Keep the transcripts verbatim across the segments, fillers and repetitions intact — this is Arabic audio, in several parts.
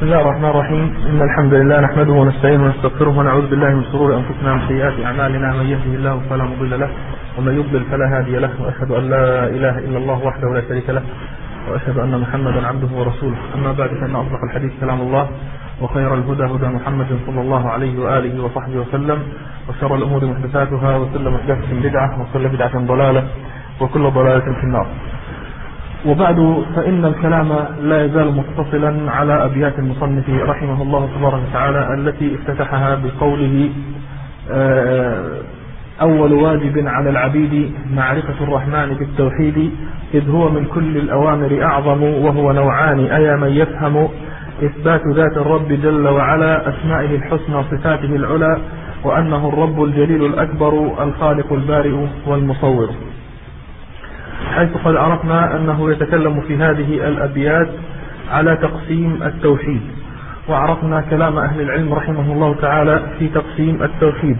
الله الرحمن الرحيم. إن الحمد لله نحمده ونستعينه ونستغفره ونعوذ بالله من شرور أنفسنا ومن سيئات أعمالنا، من يهده الله فلا مضل له ومن يضلل فلا هادي له، وأشهد أن لا إله إلا الله وحده لا شريك له، وأشهد أن محمدا عبده ورسوله. أما بعد، فإن أصدق الحديث كلام الله، وخير الهدى هدى محمد صلى الله عليه وآله وصحبه وسلم، وشر الأمور محدثاتها، وكل محدثة بدعة، وكل بدعة ضلالة، وكل ضلالة في النار. وبعد، فإن الكلام لا يزال متصلا على أبيات المصنف رحمه الله تبارك وتعالى، التي افتتحها بقوله: أول واجب على العبيد معرفة الرحمن بالتوحيد، إذ هو من كل الأوامر أعظم، وهو نوعان أيا من يفهم: إثبات ذات الرب جل وعلا، أسمائه الحسنى صفاته العلى، وأنه الرب الجليل الأكبر الخالق البارئ والمصور. حيث قد عرفنا أنه يتكلم في هذه الأبيات على تقسيم التوحيد، وعرفنا كلام أهل العلم رحمه الله تعالى في تقسيم التوحيد،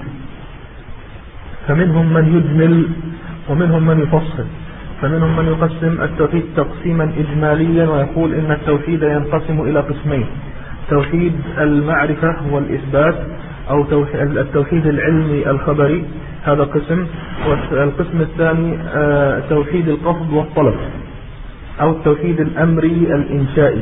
فمنهم من يجمل ومنهم من يفصل. فمنهم من يقسم التوحيد تقسيما إجماليا ويقول إن التوحيد ينقسم إلى قسمين: توحيد المعرفة والإثبات، أو التوحيد العلمي الخبري، هذا قسم. والقسم الثاني توحيد القصد والطلب، أو التوحيد الأمري الإنشائي.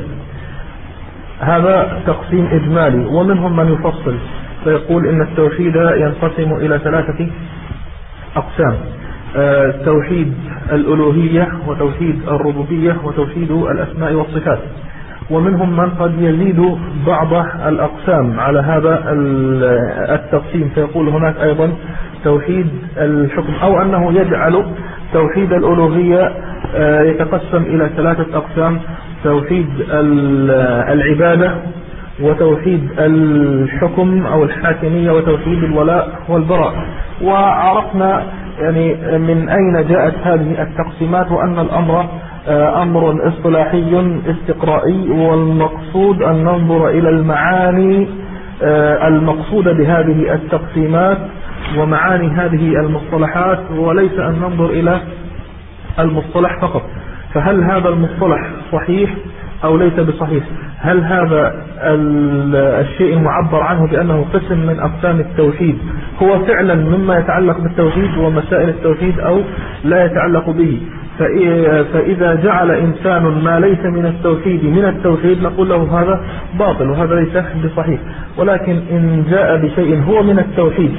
هذا تقسيم إجمالي. ومنهم من يفصل فيقول إن التوحيد ينقسم إلى ثلاثة أقسام: توحيد الألوهية، وتوحيد الربوبية، وتوحيد الأسماء والصفات. ومنهم من قد يزيد بعض الأقسام على هذا التقسيم، فيقول هناك أيضا توحيد الحكم، أو أنه يجعل توحيد الألوهية يتقسم إلى ثلاثة أقسام: توحيد العبادة، وتوحيد الحكم أو الحاكمية، وتوحيد الولاء والبراء. وعرفنا يعني من أين جاءت هذه التقسيمات، وأن الأمر أمر اصطلاحي استقرائي، والمقصود أن ننظر إلى المعاني المقصودة بهذه التقسيمات ومعاني هذه المصطلحات، وليس أن ننظر إلى المصطلح فقط. فهل هذا المصطلح صحيح أو ليس بصحيح؟ هل هذا الشيء المعبر عنه بأنه قسم من أقسام التوحيد هو فعلا مما يتعلق بالتوحيد ومسائل التوحيد، أو لا يتعلق به؟ فإذا جعل إنسان ما ليس من التوحيد من التوحيد نقول له هذا باطل وهذا ليس بصحيح. ولكن إن جاء بشيء هو من التوحيد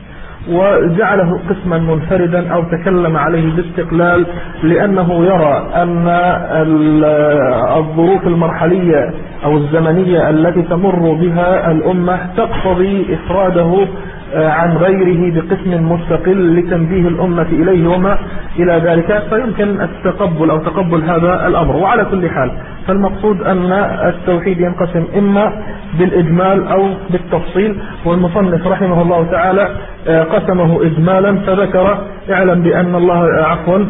وجعله قسما منفردا، أو تكلم عليه باستقلال لأنه يرى أن الظروف المرحلية أو الزمنية التي تمر بها الأمة تقتضي إفراده عن غيره بقسم مستقل لتنبيه الأمة إليه وما إلى ذلك، فيمكن التقبل أو تقبل هذا الأمر. وعلى كل حال، فالمقصود أن التوحيد ينقسم إما بالإجمال أو بالتفصيل، والمصنف رحمه الله تعالى قسمه إجمالا فذكر: اعلم بأن الله عفوا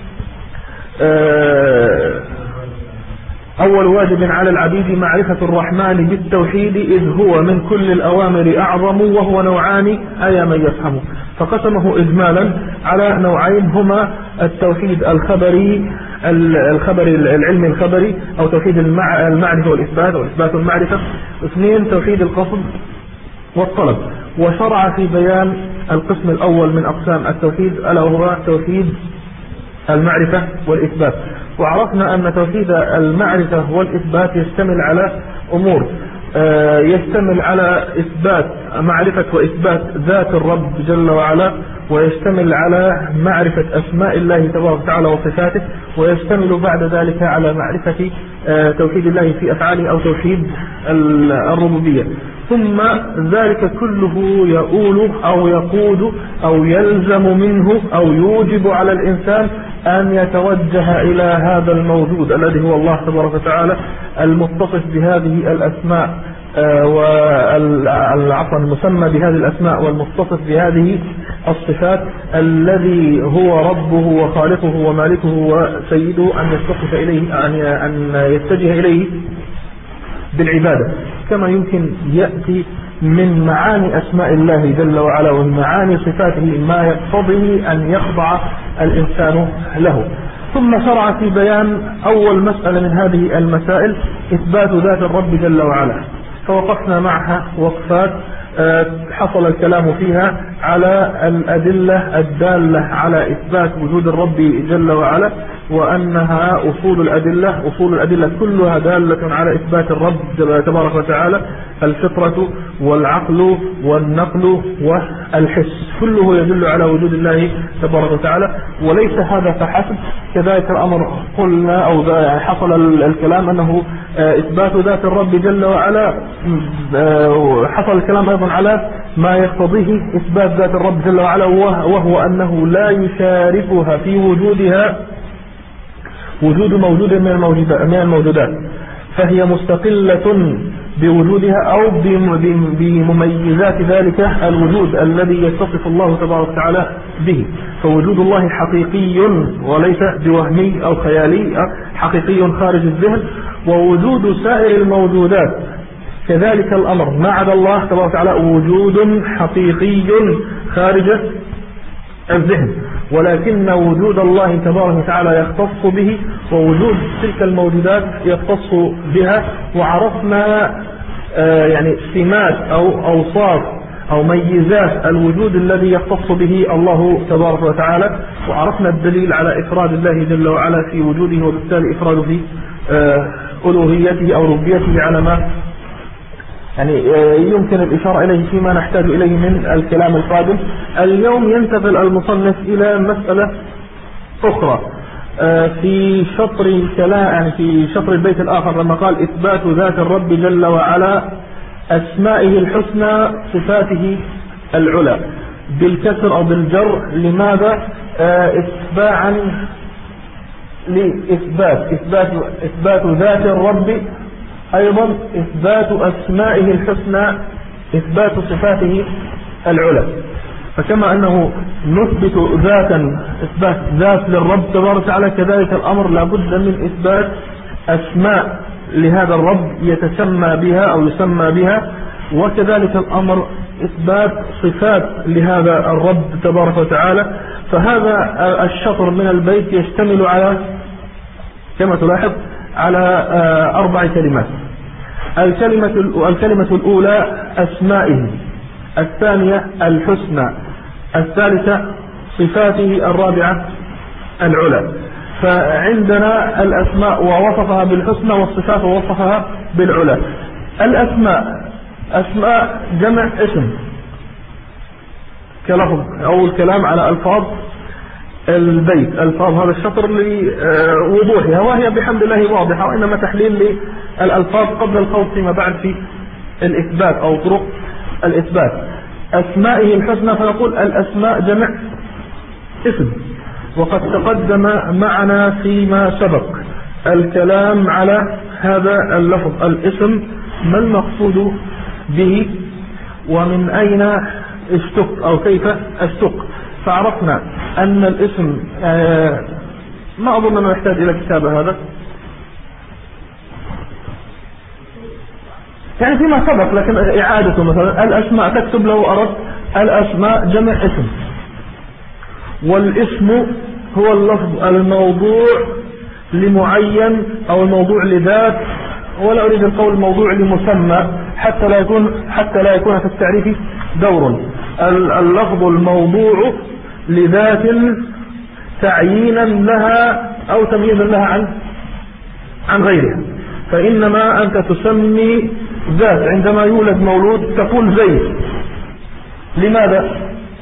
أول واجب على العبيد معرفة الرحمن بالتوحيد، إذ هو من كل الأوامر أعظم، وهو نوعان أيا من يفهم. فقسمه إجمالا على نوعين، هما التوحيد الخبري الخبري العلمي الخبري، أو توحيد المعرفة والإثبات، أو إثبات المعرفة. اثنين، توحيد القصد والطلب. وشرع في بيان القسم الأول من أقسام التوحيد، ألا وهو توحيد المعرفة والإثبات. وعرفنا أن توحيد المعرفة والإثبات يشتمل على أمور: يشتمل على إثبات معرفة وإثبات ذات الرب جل وعلا، ويشتمل على معرفة أسماء الله تبارك وتعالى وصفاته، ويشتمل بعد ذلك على معرفة توحيد الله في أفعاله، أو توحيد الربوبية. ثم ذلك كله يؤول أو يقود أو يلزم منه أو يوجب على الإنسان أن يتوجه إلى هذا الموجود الذي هو الله تبارك وتعالى، المتصف بهذه الأسماء والعفو المسمى بهذه الأسماء والمتصف بهذه الصفات، الذي هو ربه وخالقه ومالكه وسيده، أن يتصف إليه، أن يتجه إليه بالعبادة. كما يمكن يأتي من معاني أسماء الله جل وعلا ومن معاني صفاته ما يقتضي أن يخضع الإنسان له. ثم شرع في بيان أول مسألة من هذه المسائل، إثبات ذات الرب جل وعلا، فوقفنا معها وقفات حصل الكلام فيها على الأدلة الدالة على إثبات وجود الرب جل وعلا، وأنها أصول الأدلة أصول الأدلة كلها دالة على إثبات الرب تبارك وتعالى، الفطرة والعقل والنقل والحس كله يدل على وجود الله تبارك وتعالى. وليس هذا فحسب، كذلك الأمر قلنا أو حصل الكلام أنه إثبات ذات الرب جل وعلا، حصل الكلام أيضا على ما يقتضيه إثبات ذات الرب جل وعلا، وهو أنه لا يشاركها في وجودها وجود موجود من الموجودات، فهي مستقلة بوجودها أو بمميزات ذلك الوجود الذي يتصف الله تبارك وتعالى به. فوجود الله حقيقي وليس بوهمي أو خيالي، حقيقي خارج الذهن. ووجود سائر الموجودات كذلك الأمر ما عدا الله تبارك وتعالى وجود حقيقي خارج الذهن، ولكن وجود الله تبارك وتعالى يختص به، ووجود تلك الموجودات يختص بها. وعرفنا آه يعني سمات أو أوصاف أو ميزات الوجود الذي يختص به الله تبارك وتعالى، وعرفنا الدليل على إفراد الله جل وعلا في وجوده، وبالتالي إفراده في آه ألوهيته أو ربوبيته على ما يعني يمكن الإشارة إليه فيما نحتاج إليه من الكلام القادم. اليوم ينتقل المصنف إلى مسألة أخرى في شطر الكلام، يعني في شطر البيت الآخر لما قال إثبات ذات الرب جل وعلا أسمائه الحسنى صفاته العلى بالكسر أو بالجر. لماذا؟ إتباعا لإثبات إثبات إثبات ذات الرب، أيضا إثبات أسمائه الحسنى، إثبات صفاته العلى. فكما أنه نثبت ذاتا إثبات ذات للرب تبارك وتعالى، كذلك الأمر لابد من إثبات أسماء لهذا الرب يتسمى بها أو يسمى بها، وكذلك الأمر إثبات صفات لهذا الرب تبارك وتعالى. فهذا الشطر من البيت يشتمل على كما تلاحظ على أربع كلمات. الكلمة الكلمة الأولى أسمائه، الثانية الحسنى، الثالثة صفاته، الرابعة العلى. فعندنا الأسماء ووصفها بالحسنى، والصفات ووصفها بالعلى. الأسماء أسماء جمع اسم كلفظ أو الكلام على ألفاظ البيت، ألفاظ هذا الشطر لوضوحها، وهي بحمد الله واضحة، وإنما تحليل للألفاظ قبل الخوض فيما بعد في الإثبات أو طرق الإثبات. أسمائه الحسنى، فنقول الأسماء جمع اسم، وقد تقدم معنا فيما سبق الكلام على هذا اللفظ الاسم، ما المقصود به ومن أين اشتق أو كيف اشتق. فعرفنا أن الاسم آه ما أظن أنه يحتاج إلى كتابة، هذا يعني فيما سبق، لكن إعادته مثلا الأسماء تكتب له أردت الأسماء جمع اسم، والاسم هو اللفظ الموضوع لمعين أو الموضوع لذات، ولا أريد القول الموضوع لمسمى حتى لا يكون حتى لا يكون في التعريف دور. اللفظ الموضوع لذات تعيينا لها أو تمييزا لها عن عن غيرها. فإنما أنت تسمي ذات عندما يولد مولود تقول زيد، لماذا؟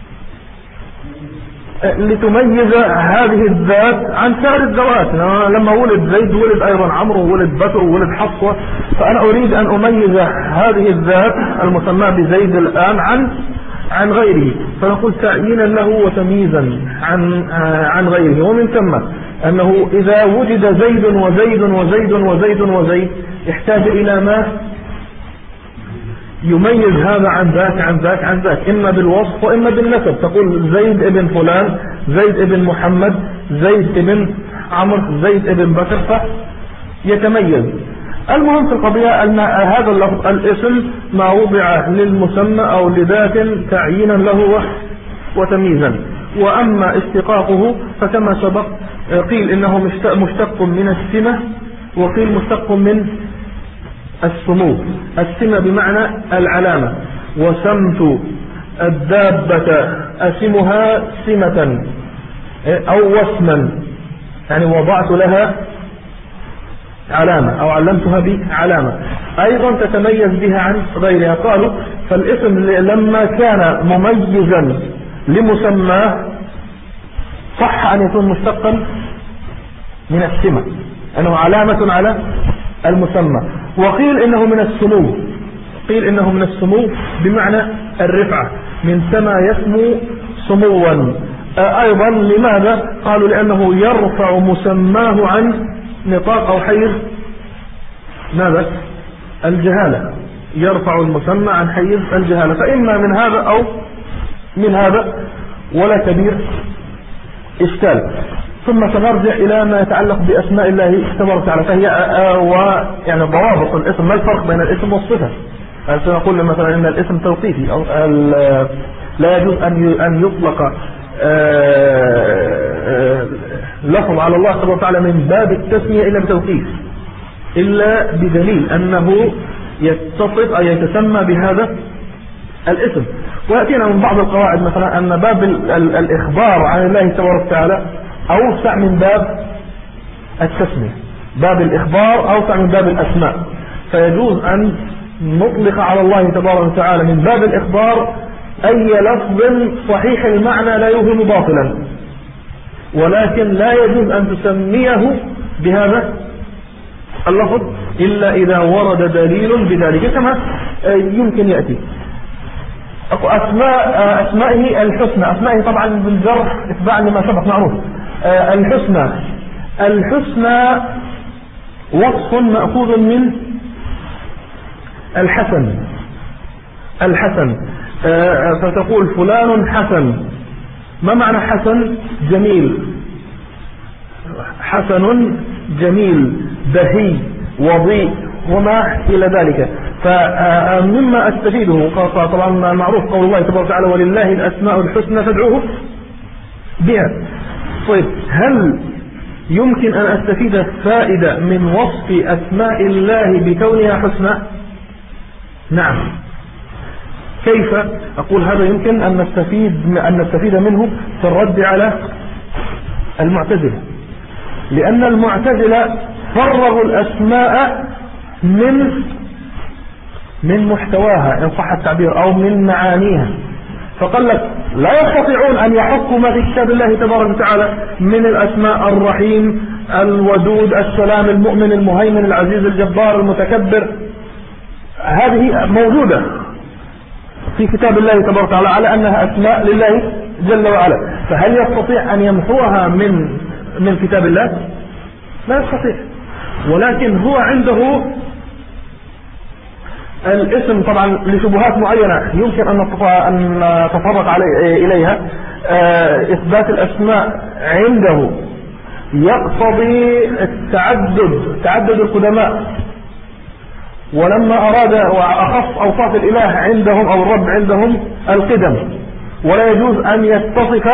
لتميز هذه الذات عن سائر الذوات. لما ولد زيد ولد أيضا عمرو، ولد بكر، ولد حفصة، فأنا أريد أن أميز هذه الذات المسمى بزيد الآن عن عن غيره، فنقول تعيينا له وتمييزا عن عن غيره. ومن ثم أنه إذا وجد زيد وزيد وزيد وزيد وزيد يحتاج إلى ما يميز هذا عن ذاك عن ذاك عن ذاك، إما بالوصف وإما بالنسب. تقول زيد ابن فلان، زيد ابن محمد، زيد ابن عمرو، زيد ابن بكر، فيتميز. المهم في القضية أن هذا اللفظ الاسم ما وضع للمسمى أو لذات تعيينا له وتمييزا. وأما اشتقاقه فكما سبق قيل إنه مشتق من السمة، وقيل مشتق من السمو. السمة بمعنى العلامة، وسمت الدابة أسمها سمة أو وسما، يعني وضعت لها علامة أو علمتها بعلامة أيضا تتميز بها عن غيرها. قالوا فالاسم لما كان مميزا لمسماه صح أن يكون مشتقا من السمة، أنه علامة على المسمى. وقيل إنه من السمو، قيل إنه من السمو بمعنى الرفعة، من سما يسمو سموا. أيضا لماذا؟ قالوا لأنه يرفع مسماه عن نطاق أو حيز ماذا؟ الجهالة، يرفع المسمى عن حيز الجهالة، فإما من هذا أو من هذا ولا كبير إشكال. ثم سنرجع إلى ما يتعلق بأسماء الله تبارك وتعالى، فهي ويعني ضوابط الاسم، ما الفرق بين الاسم والصفة؟ سنقول مثلا إن الاسم توقيفي أو لا يجوز أن يطلق لفظ على الله تبارك وتعالى من باب التسمية إلا بتوقيف، إلا بدليل أنه يتصف أو يتسمى بهذا الاسم. ويأتينا من بعض القواعد مثلا أن باب الإخبار عن الله تبارك وتعالى أوسع من باب التسمية، باب الإخبار أوسع من باب الأسماء، فيجوز أن نطلق على الله تبارك وتعالى من باب الإخبار أي لفظ صحيح المعنى لا يوهم باطلا، ولكن لا يجوز أن تسميه بهذا اللفظ إلا إذا ورد دليل بذلك، كما يمكن يأتي أسماء أسمائه الحسنى. أسمائه طبعا بالجرح اتباعا لما سبق معروف. الحسنى الحسنى وصف مأخوذ من الحسن الحسن فتقول فلان حسن. ما معنى حسن؟ جميل، حسن جميل بهي وضيء وما إلى ذلك. فمما أستفيده طبعا معروف قول الله تبارك وتعالى ولله الأسماء الحسنى فادعوه بها. طيب هل يمكن أن أستفيد فائدة من وصف أسماء الله بكونها حسنى؟ نعم. كيف؟ أقول هذا يمكن أن نستفيد أن نستفيد منه في الرد على المعتزلة، لأن المعتزلة فرغوا الأسماء من من محتواها إن صح التعبير أو من معانيها، فقال لك لا يستطيعون أن يحكوا ما في كتاب الله تبارك وتعالى من الأسماء الرحيم الودود السلام المؤمن المهيمن العزيز الجبار المتكبر، هذه موجودة في كتاب الله تبارك وتعالى على أنها أسماء لله جل وعلا، فهل يستطيع أن يمحوها من من كتاب الله؟ لا يستطيع. ولكن هو عنده الاسم طبعا لشبهات معينة يمكن أن نتطرق إليها. إثبات الأسماء عنده يقتضي التعدد تعدد القدماء، ولما أراد وأخص أوصاف الإله عندهم أو الرب عندهم القدم، ولا يجوز أن يتصف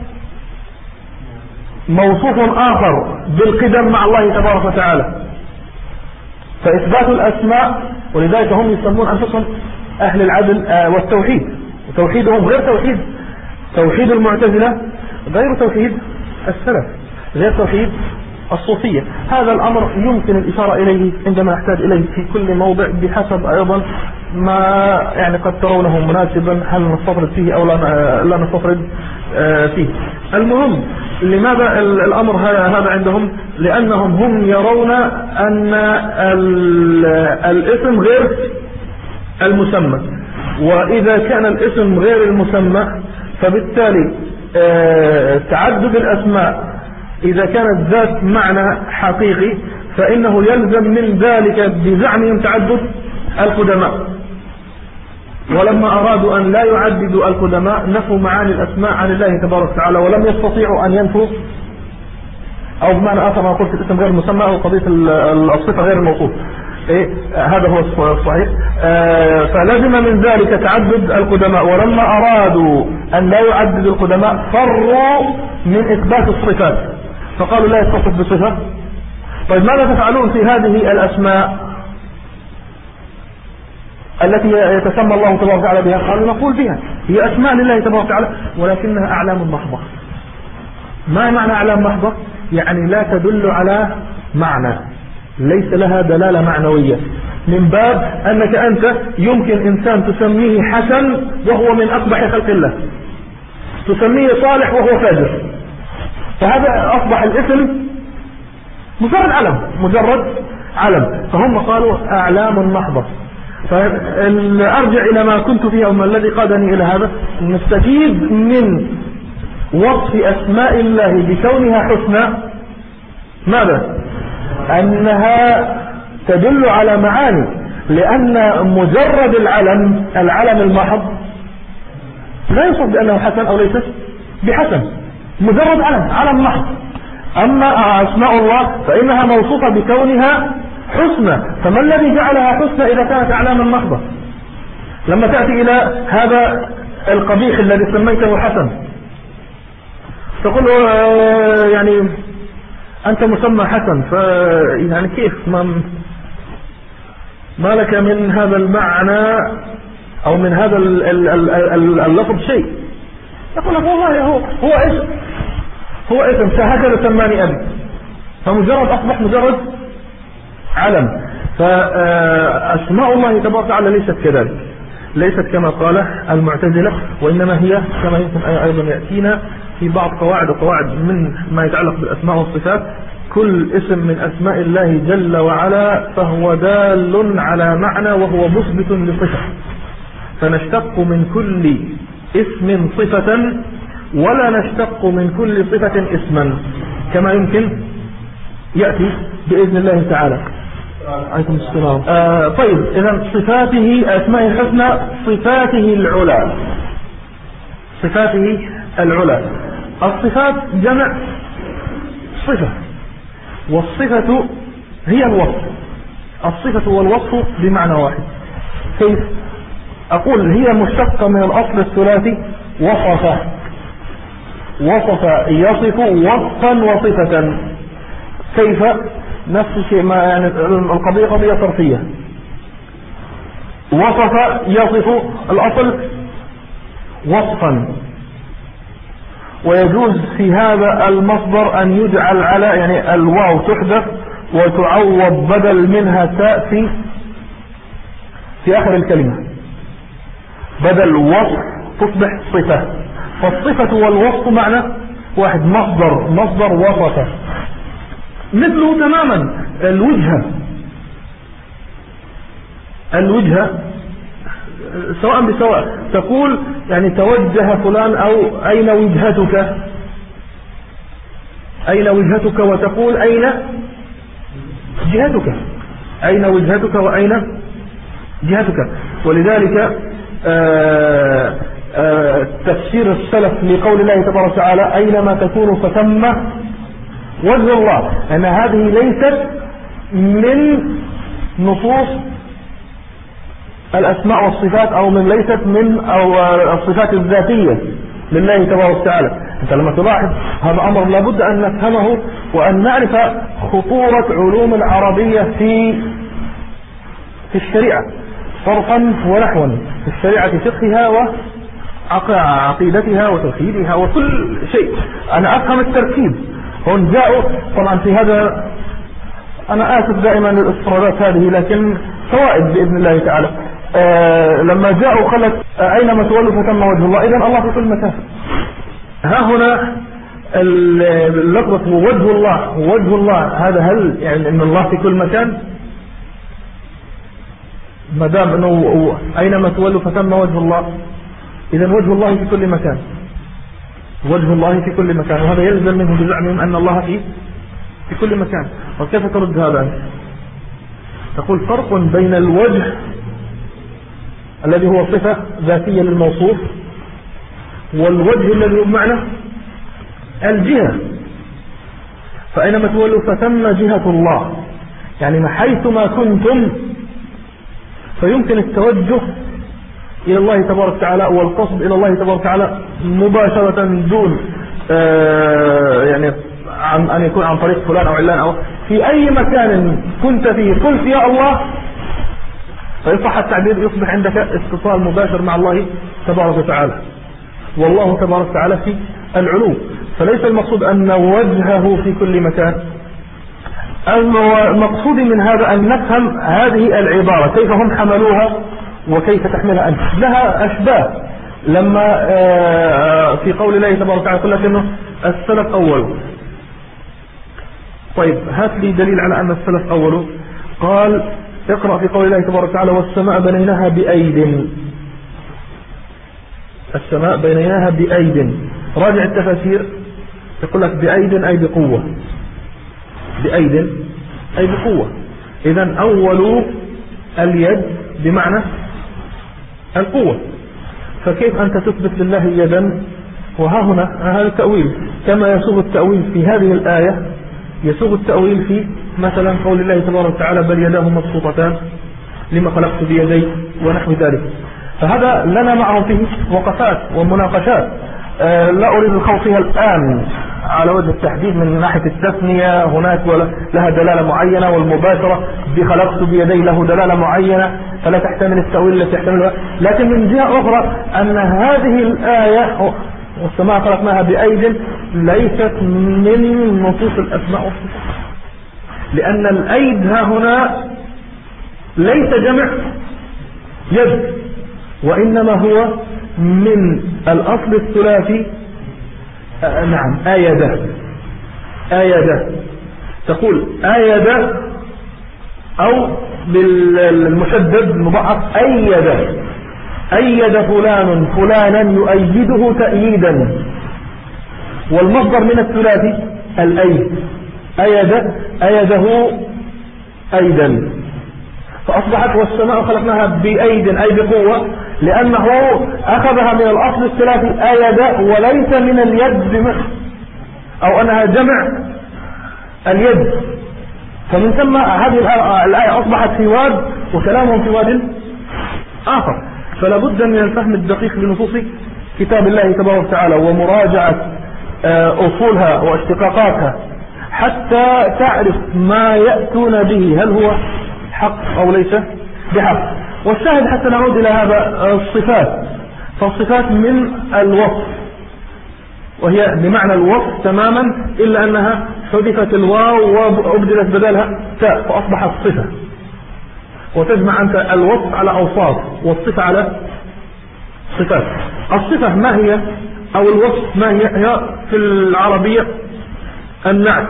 موصوف آخر بالقدم مع الله تبارك وتعالى. فإثبات الأسماء، ولذلك هم يسمون أنفسهم أهل العدل والتوحيد، وتوحيدهم غير توحيد توحيد المعتزلة، غير توحيد السلف، غير توحيد الصوفية. هذا الأمر يمكن الإشارة إليه عندما نحتاج إليه في كل موضع بحسب أيضا ما يعني قد ترونه مناسبا، هل نستطرد فيه أو لا نستطرد فيه. المهم لماذا الأمر هذا عندهم؟ لأنهم هم يرون أن الاسم غير المسمى، وإذا كان الاسم غير المسمى فبالتالي تعدد الأسماء إذا كانت ذات معنى حقيقي فإنه يلزم من ذلك بزعمهم تعدد القدماء، ولما أرادوا أن لا يعددوا القدماء نفوا معاني الأسماء عن الله تبارك وتعالى، ولم يستطيعوا أن ينفوا أو بمعنى آخر ما قلت الاسم غير المسمى أو قضية الصفة غير الموصوف. إيه هذا هو الصحيح. آه فلازم من ذلك تعدد القدماء، ولما أرادوا أن لا يعدد القدماء فروا من إثبات الصفات، فقالوا لا يتصف بصفة. طيب ماذا تفعلون في هذه الأسماء التي يتسمى الله تبارك وتعالى بها؟ قالوا نقول بها هي أسماء لله تبارك وتعالى ولكنها أعلام محضة. ما معنى أعلام محضة؟ يعني لا تدل على معنى، ليس لها دلالة معنوية، من باب أنك أنت يمكن إنسان تسميه حسن وهو من أقبح خلق الله، تسميه صالح وهو فاجر، فهذا أصبح الاسم مجرد علم، مجرد علم. فهم قالوا أعلام محضة. فأرجع إلى ما كنت فيه وما الذي قادني إلى هذا، نستفيد من وصف أسماء الله بكونها حسنى ماذا؟ أنها تدل على معاني، لأن مجرد العلم العلم المحض لا يصف بأنه حسن أو ليس بحسن، مجرد علم علم محض. أما أسماء الله فإنها موصوفة بكونها حسنى، فما الذي جعلها حسنى إذا كانت أعلاما محضة؟ لما تأتي إلى هذا القبيح الذي سميته حسن تقول يعني أنت مسمى حسن، ف يعني كيف ما ما لك من هذا المعنى أو من هذا اللفظ شيء؟ يقول لك والله هو هو اسم هو اسم هكذا سماني أبي، فمجرد أصبح مجرد علم. فأسماء الله تبارك وتعالى ليست كذلك، ليست كما قال المعتزلة، وإنما هي كما يمكن أيضا يأتينا في بعض قواعد وقواعد من ما يتعلق بالأسماء والصفات. كل اسم من أسماء الله جل وعلا فهو دال على معنى وهو مثبت لصفة، فنشتق من كل اسم صفة ولا نشتق من كل صفة اسما، كما يمكن يأتي بإذن الله تعالى. عليكم السلام. آه طيب، إذا صفاته أسماء الحسنى صفاته العلى، صفاته العلى. الصفات جمع صفة، والصفة هي الوصف، الصفة والوصف بمعنى واحد. كيف؟ أقول هي مشتقة من الأصل الثلاثي وصف، وصف يصف وصفا وصفة. كيف؟ نفس الشيء، ما يعني القضية قضية صرفية. وصف يصف الأصل وصفا، ويجوز في هذا المصدر أن يجعل على يعني الواو تحذف وتعوض بدل منها تاء في في آخر الكلمة، بدل وصف تصبح صفة. فالصفة والوصف معنى واحد، مصدر مصدر وصف. مثله تماما الوجهة، الوجهة سواء بسواء، تقول يعني توجه فلان أو أين وجهتك، أين وجهتك، وتقول أين جهتك، أين وجهتك وأين جهتك. ولذلك آآ آآ تفسير السلف لقول الله تبارك وتعالى أينما تكونوا فثم وجه الله، أن هذه ليست من نصوص الأسماء والصفات، أو من ليست من أو الصفات الذاتية لله تبارك وتعالى. أنت لما تلاحظ هذا أمر لابد أن نفهمه وأن نعرف خطورة علوم العربية في في الشريعة صرفا ونحوا، في الشريعة فقهها وعقيدتها وتوحيدها وكل شيء. أنا أفهم التركيب. هم جاءوا طبعا في هذا، أنا آسف دائما للإصرارات هذه، لكن فوائد بإذن الله تعالى. آه لما جاءوا قالت آه أينما تولوا فتم وجه الله، إذن الله في كل مكان. ها هنا اللفظ وجه الله، وجه الله هذا هل يعني أن الله في كل مكان؟ ما دام أنه أينما تولوا فتم وجه الله، إذن وجه الله في كل مكان، وجه الله في كل مكان، وهذا يلزم منه بزعمهم أن الله في في كل مكان. وكيف ترد هذا أنت؟ تقول فرق بين الوجه الذي هو صفة ذاتية للموصوف والوجه الذي هو بمعنى الجهة. فأينما تولوا فثم جهة الله، يعني حيثما كنتم فيمكن التوجه إلى الله تبارك وتعالى والقصد إلى الله تبارك وتعالى مباشرة دون آه يعني عن أن يكون عن طريق فلان أو علان أو في أي مكان كنت فيه قلت يا الله، فيصح التعبير يصبح عندك اتصال مباشر مع الله تبارك وتعالى، والله تبارك وتعالى في العلو. فليس المقصود أن وجهه في كل مكان. المقصود من هذا أن نفهم هذه العبارة كيف هم حملوها وكيف تحملها أنت. لها أشباه لما في قول الله تبارك وتعالى يقول لك أنه السلف أول. طيب هات لي دليل على أن السلف أول. قال اقرأ في قول الله تبارك وتعالى والسماء بنيناها بأيد. السماء بنيناها بأيد. راجع التفاسير يقول لك بأيد أي بقوة، بأيد أي بقوة. إذن أول اليد بمعنى القوة، فكيف أنت تثبت لله يدا؟ وها هنا هذا التأويل كما يسوغ التأويل في هذه الآية يسوغ التأويل في مثلا قول الله تبارك وتعالى بل يداه مبسوطتان لما خلقت بيدي ونحو ذلك. فهذا لنا معه فيه وقفات ومناقشات آه لا أريد الخوض فيها الآن على وجه التحديد من ناحية التثنية هناك لها دلالة معينة، والمباشرة بخلقت بيدي له دلالة معينة فلا تحتمل التأويل التي تحتملها. لكن من جهة أخرى أن هذه الآية والسماء خلقناها بأيد ليست من نصوص الأسماء والصفات، لأن الأيد ها هنا ليس جمع يد، وإنما هو من الأصل الثلاثي. آه نعم آيدة. آيدة تقول آيدة أو بالمشدد المضاعف أيدة، أيد فلان فلانا يؤيده تأييدا، والمصدر من الثلاثي الأيد. أيد أيده أيدا، فأصبحت والسماء خلقناها بأيد أي بقوة، لأنه أخذها من الأصل الثلاثي أيد وليس من اليد بمعنى أو أنها جمع اليد. فمن ثم هذه الآية أصبحت في واد وكلامهم في واد آخر. فلا بد من الفهم الدقيق لنصوص كتاب الله تبارك وتعالى ومراجعة أصولها واشتقاقاتها حتى تعرف ما يأتون به هل هو حق أو ليس بحق. والشاهد حتى نعود إلى هذا الصفات، فالصفات من الوصف وهي بمعنى الوصف تماما، إلا أنها حذفت الواو وأبدلت بدلها تاء فأصبحت صفة، وتجمع أنت الوصف على أوصاف والصفة على صفات. الصفة ما هي أو الوصف ما هي؟ هي في العربية النعت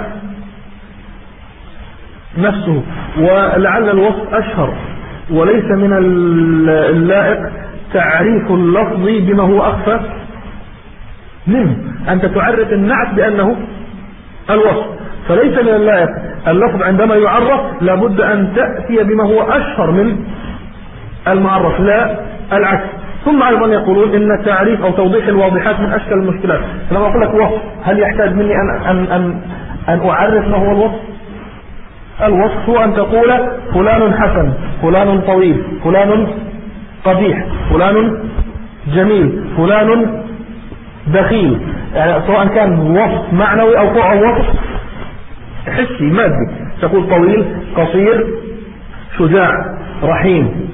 نفسه، ولعل الوصف أشهر وليس من اللائق تعريف اللفظ بما هو أخفى منه. أنت تعرف النعت بأنه الوصف، فليس من اللائق اللفظ عندما يعرف لابد أن تأتي بما هو أشهر من المعرف لا العكس. ثم أيضا يقولون إن التعريف أو توضيح الواضحات من أشكال المشكلات. فلما أقول لك وصف هل يحتاج مني أن, أن, أن, أن أعرف ما هو الوصف؟ الوصف هو أن تقول فلان حسن، فلان طويل، فلان قبيح، فلان جميل، فلان بخيل، يعني سواء كان وصف معنوي أو وصف حسي مادي. تقول طويل، قصير، شجاع، رحيم،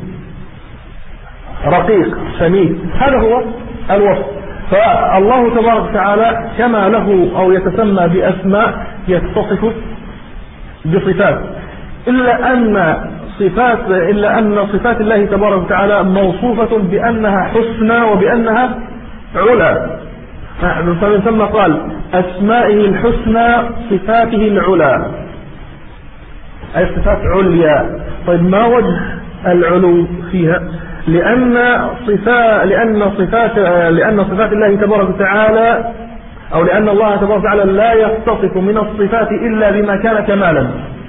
رقيق، سميك، هذا هو الوصف. فالله تبارك وتعالى كما له أو يتسمى بأسماء يتصف بصفات، إلا أن صفات إلا أن صفات الله تبارك وتعالى موصوفة بأنها حسنى وبأنها علا. فمن ثم قال أسمائه الحسنى صفاته العلا، أي صفات عليا. طيب ما وجه العلو فيها؟ لأن صفات لأن صفات لأن صفات الله تبارك وتعالى أو لأن الله تبارك وتعالى لا يتصف من الصفات إلا بما كان كمالا.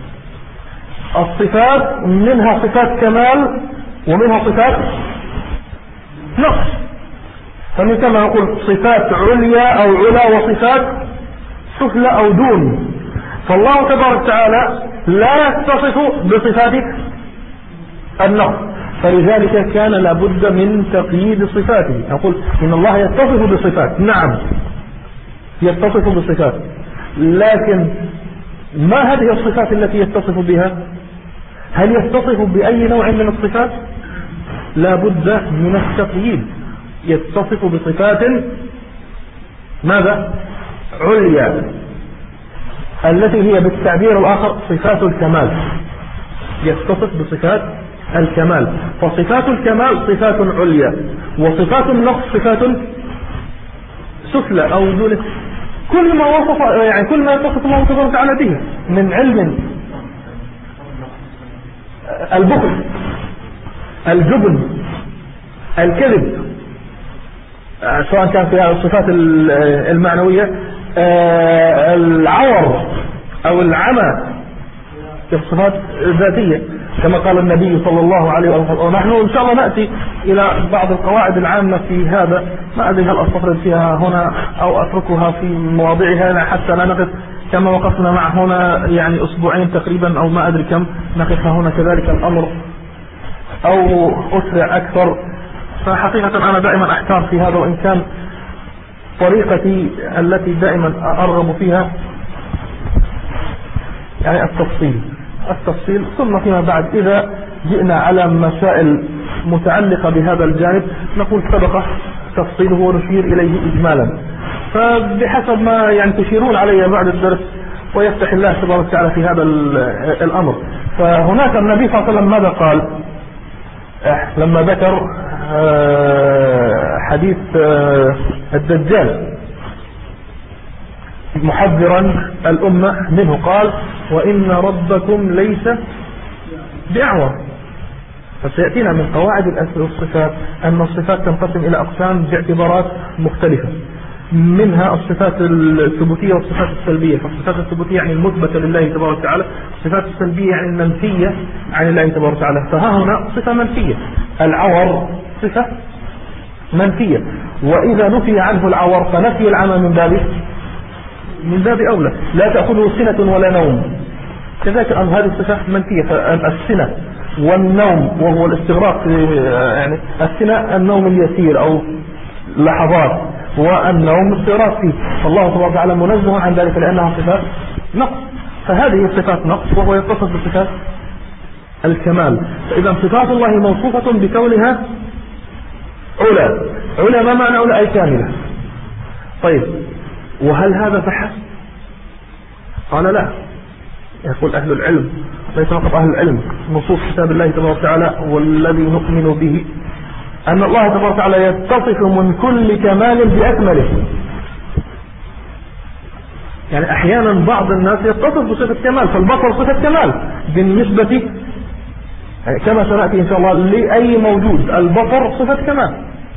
الصفات منها صفات كمال ومنها صفات نقص، فمن كما نقول صفات عليا أو علا وصفات سفلى أو دون. فالله تبارك وتعالى لا يتصف بصفات النقص، فلذلك كان لابد من تقييد صفاته. نقول إن الله يتصف بصفات، نعم يتصف بصفات، لكن ما هذه الصفات التي يتصف بها؟ هل يتصف بأي نوع من الصفات؟ لابد من التقييد. يتصف بصفات ماذا؟ عليا، التي هي بالتعبير الآخر صفات الكمال. يتصف بصفات الكمال، فصفات الكمال صفات عليا، وصفات النقص صفات سفلى أو دون. كل ما وصف يعني كل ما يتصف الله تبارك وتعالى به من علم، البخل، الجبن، الكذب، سواء كان في الصفات المعنوية، العور أو العمى في الصفات الذاتية كما قال النبي صلى الله عليه وسلم. ونحن إن شاء الله نأتي إلى بعض القواعد العامة في هذا، ما أدري هل أستطرد فيها هنا أو أتركها في مواضعها حتى لا نقف كما وقفنا مع هنا يعني أسبوعين تقريبا أو ما أدري كم، نقف هنا كذلك الأمر أو أسرع أكثر. فحقيقة أنا دائما أحتار في هذا، وإن كان طريقتي التي دائما أرغب فيها يعني التفصيل التفصيل ثم فيما بعد إذا جئنا على مسائل متعلقة بهذا الجانب نقول سبق تفصيله ونشير إليه إجمالا، فبحسب ما يعني تشيرون عليه بعد الدرس ويفتح الله تبارك وتعالى في هذا الأمر. فهناك النبي صلى الله عليه وسلم ماذا قال لما ذكر حديث الدجال محذرا الأمة منه؟ قال وإن ربكم ليس بأعور. فسيأتينا من قواعد الصفات أن الصفات تنقسم إلى أقسام باعتبارات مختلفة، منها الصفات الثبوتية والصفات السلبية. فالصفات الثبوتية يعني المثبتة لله تبارك وتعالى، الصفات السلبية يعني المنفية عن الله تبارك وتعالى. فها هنا صفة منفية، العور صفة منفية، وإذا نفي عنه العور فنفي العمى من باب من باب أولى. لا تأخذه سنة ولا نوم، كذلك أن هذه الصفة منفية. فالسنة والنوم وهو الاستغراق، يعني السنة النوم اليسير أو لحظات، والنوم استغراق فيه، فالله تبارك وتعالى منزه عن ذلك لأنها صفات نقص. فهذه صفات نقص وهو يتصف بصفات الكمال. فإذا صفات الله موصوفة بكونها علا. علا ما معنى علا؟ أي كاملة. طيب وهل هذا فحسب؟ قال لا. يقول أهل العلم، ليس فقط أهل العلم، نصوص كتاب الله تبارك وتعالى والذي نؤمن به أن الله تبارك وتعالى يتصف من كل كمال بأكمله. يعني أحيانا بعض الناس يتصف بصفة كمال، فالبصر صفة كمال بالنسبة يعني كما سنأتي إن شاء الله لأي موجود، البصر صفة كمال،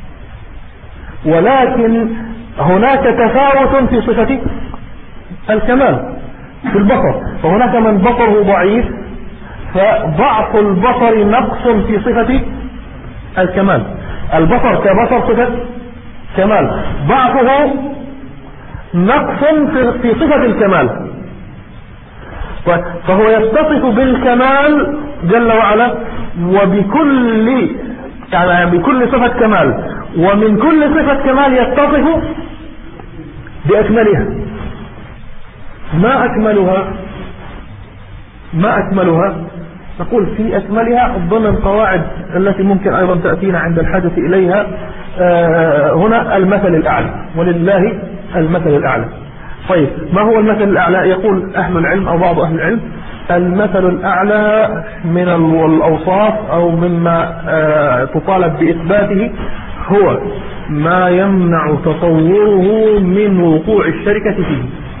ولكن هناك تفاوت في صفة الكمال في البصر. فهناك من بصره ضعيف فضعف البصر نقص في صفة الكمال. البصر كبصر صفة كمال، ضعفه نقص في صفة الكمال. فهو يتصف بالكمال جل وعلا وبكل يعني بكل صفة كمال، ومن كل صفة كمال يتصف بأكملها. ما أكملها؟ ما أكملها؟ نقول في أكملها ضمن القواعد التي ممكن أيضا تأتينا عند الحاجة إليها. آه هنا المثل الأعلى، ولله المثل الأعلى. طيب ما هو المثل الأعلى؟ يقول أهل العلم أو بعض أهل العلم المثل الأعلى من الأوصاف أو مما آه تطالب بإثباته هو ما يمنع تصوره من وقوع الشركة فيه.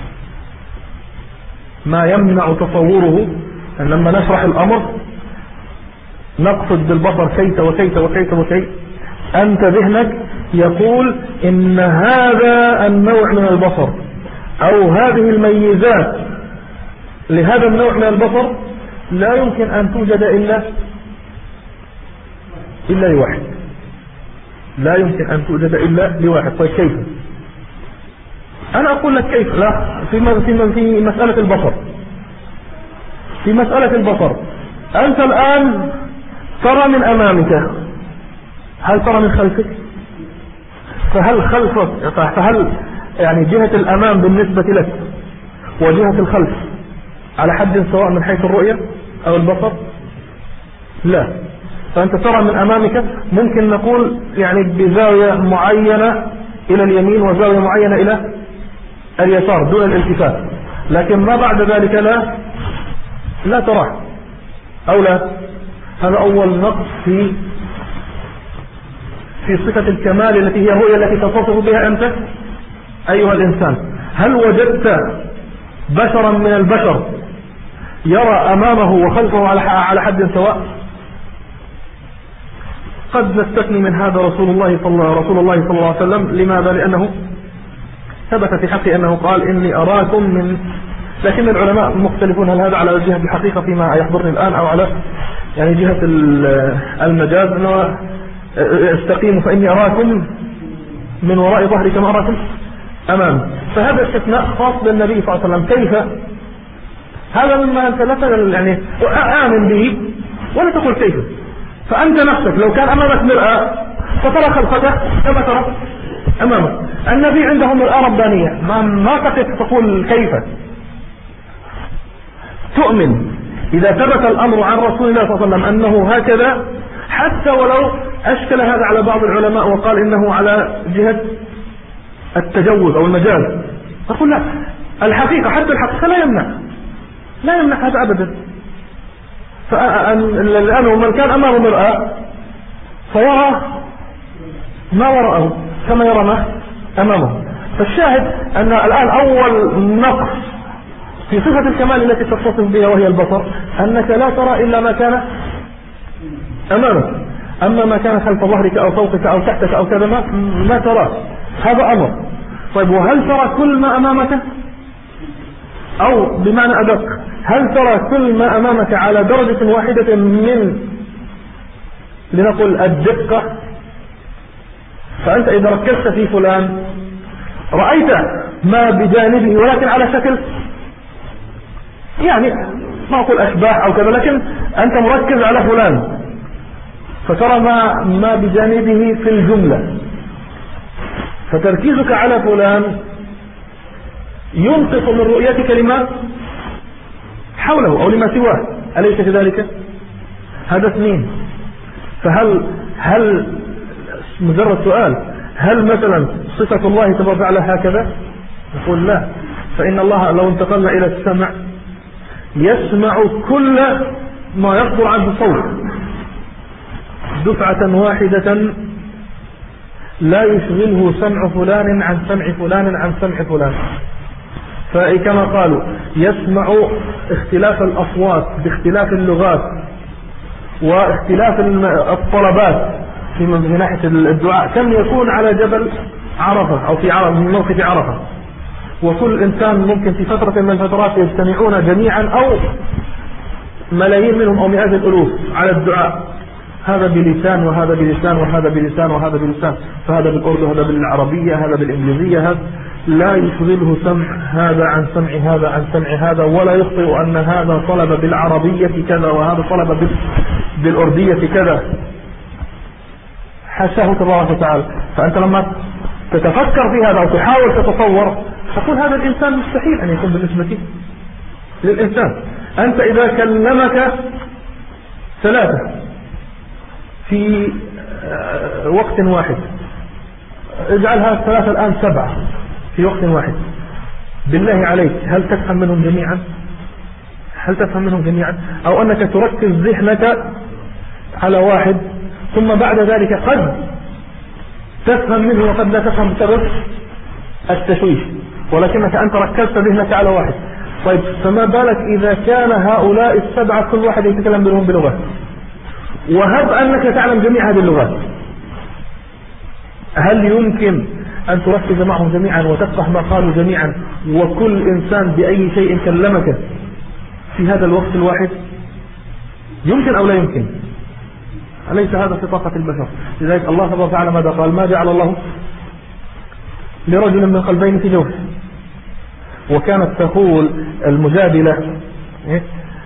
ما يمنع تصوره، أن لما نشرح الأمر نقصد بالبصر كيت وكيت وكيت وكيت، أنت ذهنك يقول إن هذا النوع من البصر أو هذه الميزات لهذا النوع من البصر لا يمكن أن توجد إلا إلا لواحد، لا يمكن أن توجد إلا لواحد. طيب كيف؟ أنا أقول لك كيف. لا، في في في مسألة البصر في مسألة البصر، أنت الآن ترى من أمامك، هل ترى من خلفك؟ فهل خلفك فهل يعني جهة الأمام بالنسبة لك وجهة الخلف على حد سواء من حيث الرؤية أو البصر؟ لا. فأنت ترى من أمامك ممكن نقول يعني بزاوية معينة إلى اليمين وزاوية معينة إلى اليسار دون الالتفات، لكن ما بعد ذلك لا لا تراه أو لا. هذا أول نقص في في صفة الكمال التي هي الرؤية التي تتصف بها أنت أيها الإنسان. هل وجدت بشرا من البشر يرى أمامه وخلفه على حد سواء؟ قد نستثني من هذا رسول الله صلى الله رسول الله صلى الله عليه وسلم. لماذا؟ لأنه ثبت في حقه أنه قال إني أراكم من، لكن العلماء مختلفون هل هذا على جهة الحقيقة فيما يحضرني الآن أو على يعني جهة المجاز، أنه استقيموا فإني أراكم من وراء ظهري كما أراكم أمام. فهذا استثناء خاص بالنبي صلى الله عليه وسلم. كيف؟ هذا مما أنت لا يعني آمن به ولا تقول كيف. فأنت نفسك لو كان أمامك مرآة فترى خلفك كما ترى أمامك. النبي عنده مرآة ربانية، ما ما تقول كيف. تؤمن إذا ثبت الأمر عن رسول الله صلى الله عليه وسلم أنه هكذا، حتى ولو أشكل هذا على بعض العلماء وقال إنه على جهة التجوز أو المجاز، تقول لا، الحقيقة حتى الحقيقة لا يمنع لا يمنع هذا أبدا. فالآن من كان أمامه مرآة فيرى ما وراءه كما يرى ما أمامه. فالشاهد أن الآن أول نقص في صفة الكمال التي تتصف بها وهي البصر أنك لا ترى إلا ما كان أمامك، أما ما كان خلف ظهرك أو فوقك أو تحتك أو كذا ما, ما تراه. هذا أمر. طيب وهل ترى كل ما أمامك؟ أو بمعنى أدق، هل ترى كل ما أمامك على درجة واحدة من لنقل الدقة؟ فأنت إذا ركزت في فلان رأيت ما بجانبه ولكن على شكل يعني ما أقول أشباح أو كذا، لكن أنت مركز على فلان فترى ما, ما بجانبه في الجملة. فتركيزك على فلان ينقص من رؤيتك لما حوله أو لما سواه، أليس كذلك؟ هذا اثنين. فهل هل مجرد سؤال، هل مثلا صفة الله تبارك وتعالى هكذا؟ نقول لا. فإن الله لو انتقلنا إلى السمع يسمع كل ما يصدر عنه صوت دفعة واحدة، لا يشغله سمع فلان عن سمع فلان عن سمع فلان. فكما قالوا يسمع اختلاف الأصوات باختلاف اللغات واختلاف الطلبات في من ناحية الدعاء، كم يكون على جبل عرفة أو في عرفة من موقف عرفة، وكل إنسان ممكن في فترة من الفترات يجتمعون جميعا أو ملايين منهم أو مئات الألوف على الدعاء، هذا بلسان وهذا بلسان وهذا بلسان وهذا بلسان، فهذا بالأردو هذا بالعربية هذا بالإنجليزية، هذا لا يشغله سمع هذا عن سمع هذا عن سمع هذا، ولا يخطئ أن هذا طلب بالعربية كذا وهذا طلب بالأردية كذا، حاشاه تبارك وتعالى. فأنت لما تتفكر في هذا وتحاول تتصور تقول هذا الإنسان مستحيل أن يكون بالنسبة للإنسان. أنت إذا كلمك ثلاثة في وقت واحد، اجعلها الثلاثة الآن سبعة في وقت واحد، بالله عليك هل تفهم منهم جميعا؟ هل تفهم منهم جميعا؟ أو أنك تركز ذهنك على واحد ثم بعد ذلك قد تفهم منه وقد لا تفهم بسبب التشويش، ولكنك أنت ركزت ذهنك على واحد. طيب فما بالك إذا كان هؤلاء السبعة كل واحد يتكلم بينهم بلغة، وهب أنك تعلم جميع هذه اللغات، هل يمكن أن تركز معهم جميعا وتفقه ما قالوا جميعا وكل إنسان بأي شيء كلمك في هذا الوقت الواحد؟ يمكن أو لا يمكن؟ أليس هذا في طاقة البشر؟ لذلك الله سبحانه وتعالى ماذا قال؟ ما جعل الله لرجل من قلبين في جوفه. وكانت تقول المجادلة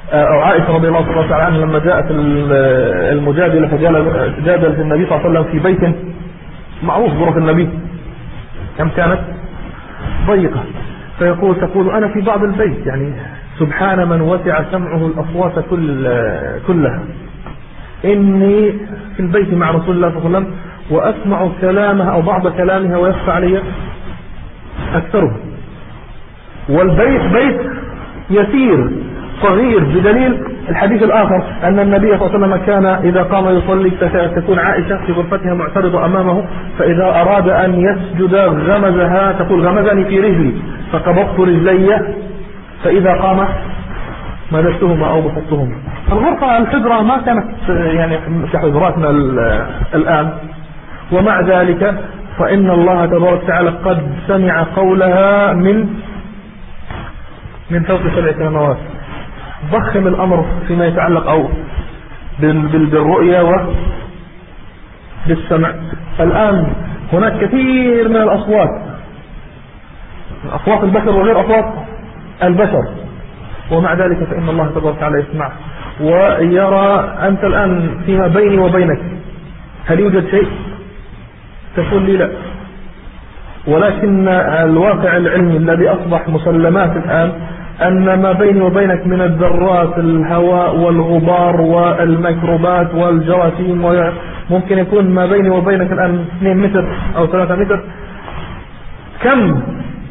أو عائشة رضي الله تعالى عنها لما جاءت المجادلة فجادلت النبي صلى الله عليه وسلم في بيت معروف ظروف النبي كم كانت ضيقة، فيقول تقول أنا في بعض البيت يعني سبحان من وسع سمعه الأصوات كل كلها، إني في البيت مع رسول الله صلى الله عليه وسلم وأسمع كلامها أو بعض كلامها ويخفى علي أكثره، والبيت بيت يسير صغير، بدليل الحديث الآخر أن النبي صلى الله عليه وسلم كان إذا قام يصلي تكون عائشة في غرفتها معترضة أمامه، فإذا أراد أن يسجد غمزها، تقول غمزني في رجلي فقبضت رجلي فإذا قام مددتهما أو بسطتهما. الغرفة الحجرة ما كانت يعني كحجراتنا الآن، ومع ذلك فإن الله تبارك وتعالى قد سمع قولها من من فوق سبع سماوات. ضخم الأمر فيما يتعلق أو بالرؤية وبالسمع. الآن هناك كثير من الأصوات، أصوات البشر وغير أصوات البشر، ومع ذلك فإن الله تبارك وتعالى يسمع ويرى. أنت الآن فيما بيني وبينك هل يوجد شيء؟ تقول لي لا، ولكن الواقع العلمي الذي أصبح مسلمات الآن أن ما بيني وبينك من الذرات، الهواء والغبار والميكروبات والجراثيم، وممكن يكون ما بيني وبينك الآن اثنين متر أو ثلاثة متر، كم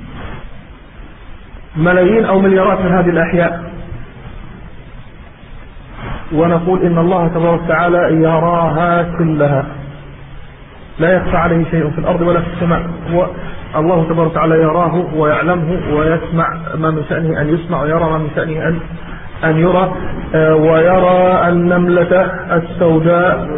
ملايين أو مليارات من هذه الأحياء، ونقول إن الله تبارك وتعالى يراها كلها، لا يخفى عليه شيء في الأرض ولا في السماء. الله تبارك وتعالى يراه ويعلمه ويسمع ما من شأنه أن يسمع، ويرى ما من شأنه أن أن يرى. ويرى النملة السوداء،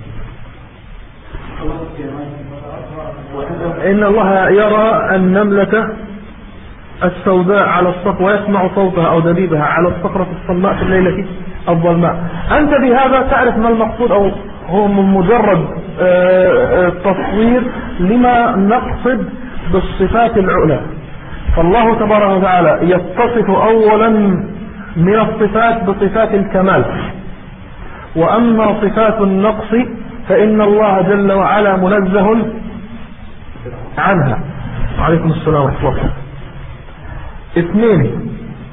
إن الله يرى النملة السوداء على الصخرة ويسمع صوتها أو دبيبها على الصخرة الصماء في الليلة الظلماء. أنت بهذا تعرف ما المقصود، أو هو مجرد تصوير لما نقصد بالصفات العلى. فالله تبارك وتعالى يتصف أولا من الصفات بصفات الكمال، وأما صفات النقص فإن الله جل وعلا منزه عنها. وعليكم السلام ورحمة الله. اثنين،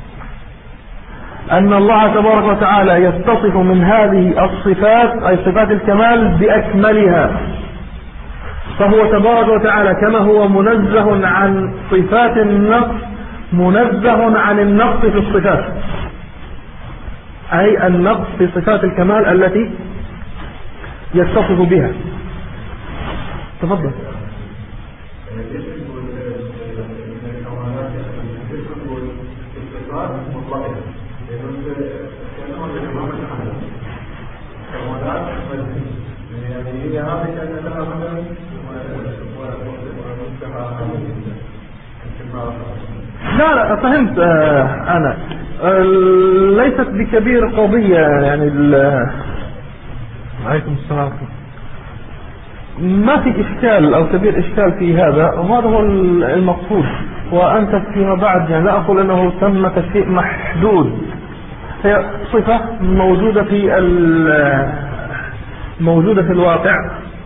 أن الله تبارك وتعالى يتصف من هذه الصفات أي صفات الكمال بأكملها، فهو تبارك وتعالى كما هو منزه عن صفات النقص منزه عن النقص في الصفات، أي النقص في صفات الكمال التي يتصف بها. تفضل. لا لا فهمت. أنا ليست بكبير قضية يعني. عليكم السلام. ما في إشكال أو كبير إشكال في هذا، وهذا هو المقصود. وأنت فيما بعد يعني لا أقول أنه ثمة شيء محدود، هي صفة موجودة في موجودة في الواقع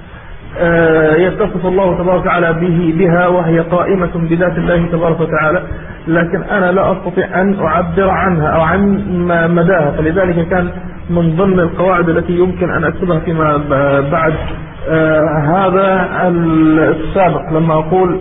يتصف الله تبارك وتعالى به بها، وهي قائمة بذات الله تبارك وتعالى، لكن أنا لا أستطيع أن أعبر عنها أو عن مداها. فلذلك كان من ضمن القواعد التي يمكن أن أكتبها فيما بعد هذا السابق، لما أقول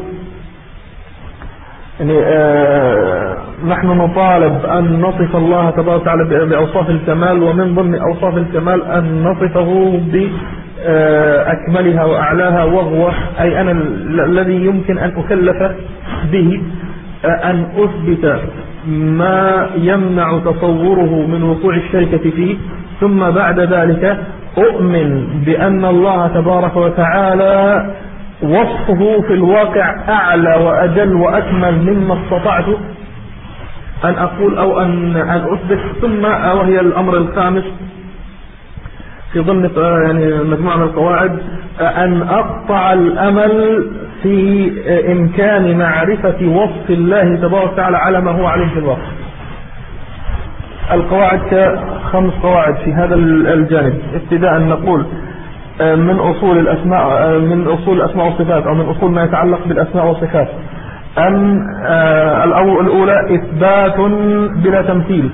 يعني نحن نطالب أن نصف الله تبارك وتعالى بأوصاف الكمال، ومن ضمن أوصاف الكمال أن نصفه بأكملها وأعلاها، وهو أي أنا الذي يمكن أن أكلف به أن أثبت ما يمنع تصوره من وقوع الشركة فيه، ثم بعد ذلك أؤمن بأن الله تبارك وتعالى وصفه في الواقع أعلى وأجل وأكمل مما استطعت أن أقول أو أن أثبت. ثم وهي الأمر الخامس في ضمن يعني مجموعة من القواعد، أن أقطع الأمل في إمكان معرفة وصف الله تبارك وتعالى على ما هو عليه في الواقع. القواعد كخمس قواعد في هذا الجانب. ابتداء نقول من أصول الأسماء من أصول الأسماء والصفات أو من أصول ما يتعلق بالأسماء والصفات أن الأولى إثبات بلا تمثيل،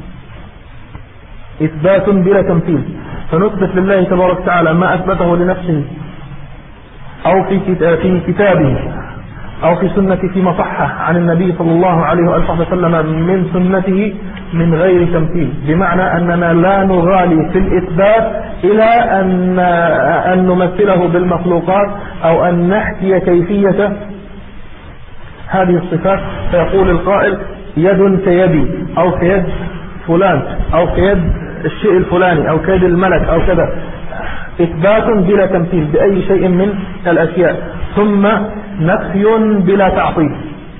إثبات بلا تمثيل، فنثبت لله تبارك وتعالى ما أثبته لنفسه أو في في كتابه أو في سنة فيما صح عن النبي صلى الله عليه وآله وسلم من سنته من غير تمثيل، بمعنى أننا لا نغالي في الإثبات إلى أن أن نمثله بالمخلوقات أو أن نحكي كيفية هذه الصفات، فيقول القائل يد كيدي أو كيد فلان أو كيد الشيء الفلاني أو كيد الملك أو كذا. إثبات بلا تمثيل بأي شيء من الأشياء. ثم نفي بلا تعطيل،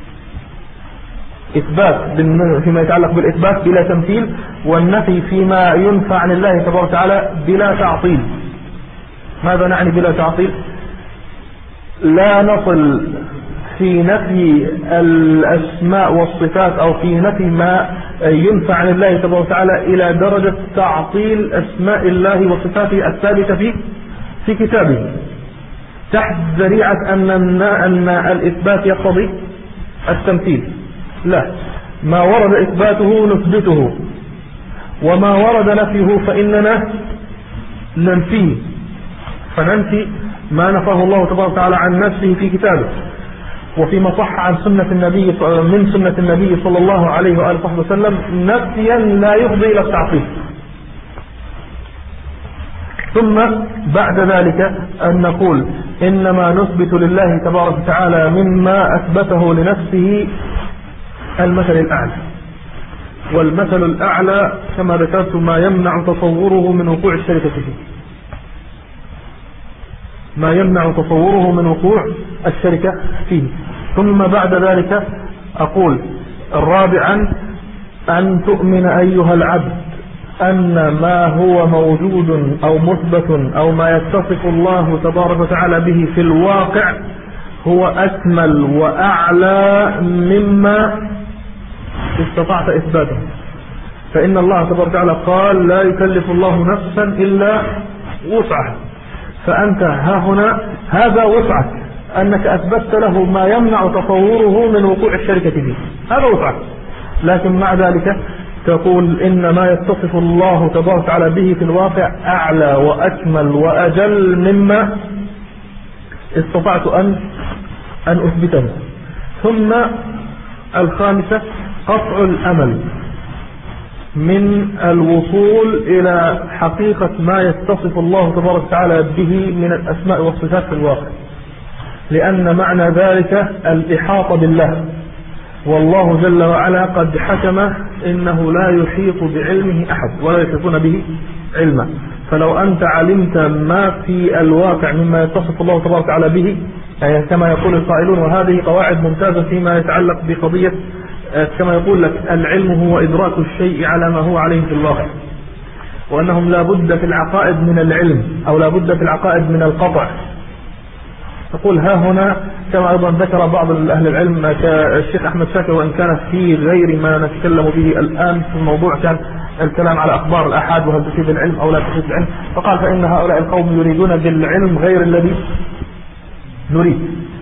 إثبات فيما يتعلق بالإثبات بلا تمثيل، والنفي فيما ينفى عن الله تبارك وتعالى بلا تعطيل. ماذا نعني بلا تعطيل؟ لا نصل في نفي الأسماء والصفات أو في نفي ما ينفى عن الله تبارك وتعالى إلى درجة تعطيل أسماء الله وصفاته الثابتة في في كتابه، تحت ذريعة أن أن الإثبات يقتضي التمثيل. لا، ما ورد إثباته نثبته، وما ورد نفيه فإننا ننفيه، فننفي ما نفاه الله تبارك وتعالى عن نفسه في كتابه وفيما صح عن سنة النبي من سنة النبي صلى الله عليه وآله وسلم نفيا لا يفضي إلى التعطيل. ثم بعد ذلك أن نقول إنما نثبت لله تبارك وتعالى مما أثبته لنفسه المثل الأعلى، والمثل الأعلى كما ذكرت ما يمنع تصوره من وقوع الشركة فيه، ما يمنع تصوره من وقوع الشركة فيه. ثم بعد ذلك أقول رابعا أن تؤمن أيها العبد أن ما هو موجود أو مثبت أو ما يتصف الله تبارك وتعالى به في الواقع هو أكمل وأعلى مما استطعت إثباته، فإن الله تبارك وتعالى قال لا يكلف الله نفسا إلا وسعها، فأنت ها هنا هذا وسعك أنك أثبتت له ما يمنع تصوره من وقوع الشركة فيه، هذا وسعك. لكن مع ذلك تقول إن ما يتصف الله تبارك وتعالى به في الواقع أعلى وأكمل وأجل مما استطعت أن أن أثبته. ثم الخامسة قطع الأمل من الوصول إلى حقيقة ما يتصف الله تبارك وتعالى به من الأسماء والصفات في الواقع، لأن معنى ذلك الإحاطة بالله، والله جل وعلا قد حكم إنه لا يحيط بعلمه أحد ولا يحيطون به علما. فلو أنت علمت ما في الواقع مما يتصف الله تبارك وتعالى به، يعني كما يقول القائلون، وهذه قواعد ممتازة فيما يتعلق بقضية كما يقول لك العلم هو إدراك الشيء على ما هو عليه في الواقع، وأنهم لا بد في العقائد من العلم أو لا بد في العقائد من القطع. تقول ها هنا كما أيضا ذكر بعض أهل العلم كالشيخ أحمد شاكر، وإن كان في غير ما نتكلم به الآن في الموضوع كان الكلام على أخبار الأحاد وهل تفيد العلم أو لا تفيد العلم، فقال فإن هؤلاء القوم يريدون بالعلم غير الذي نريد.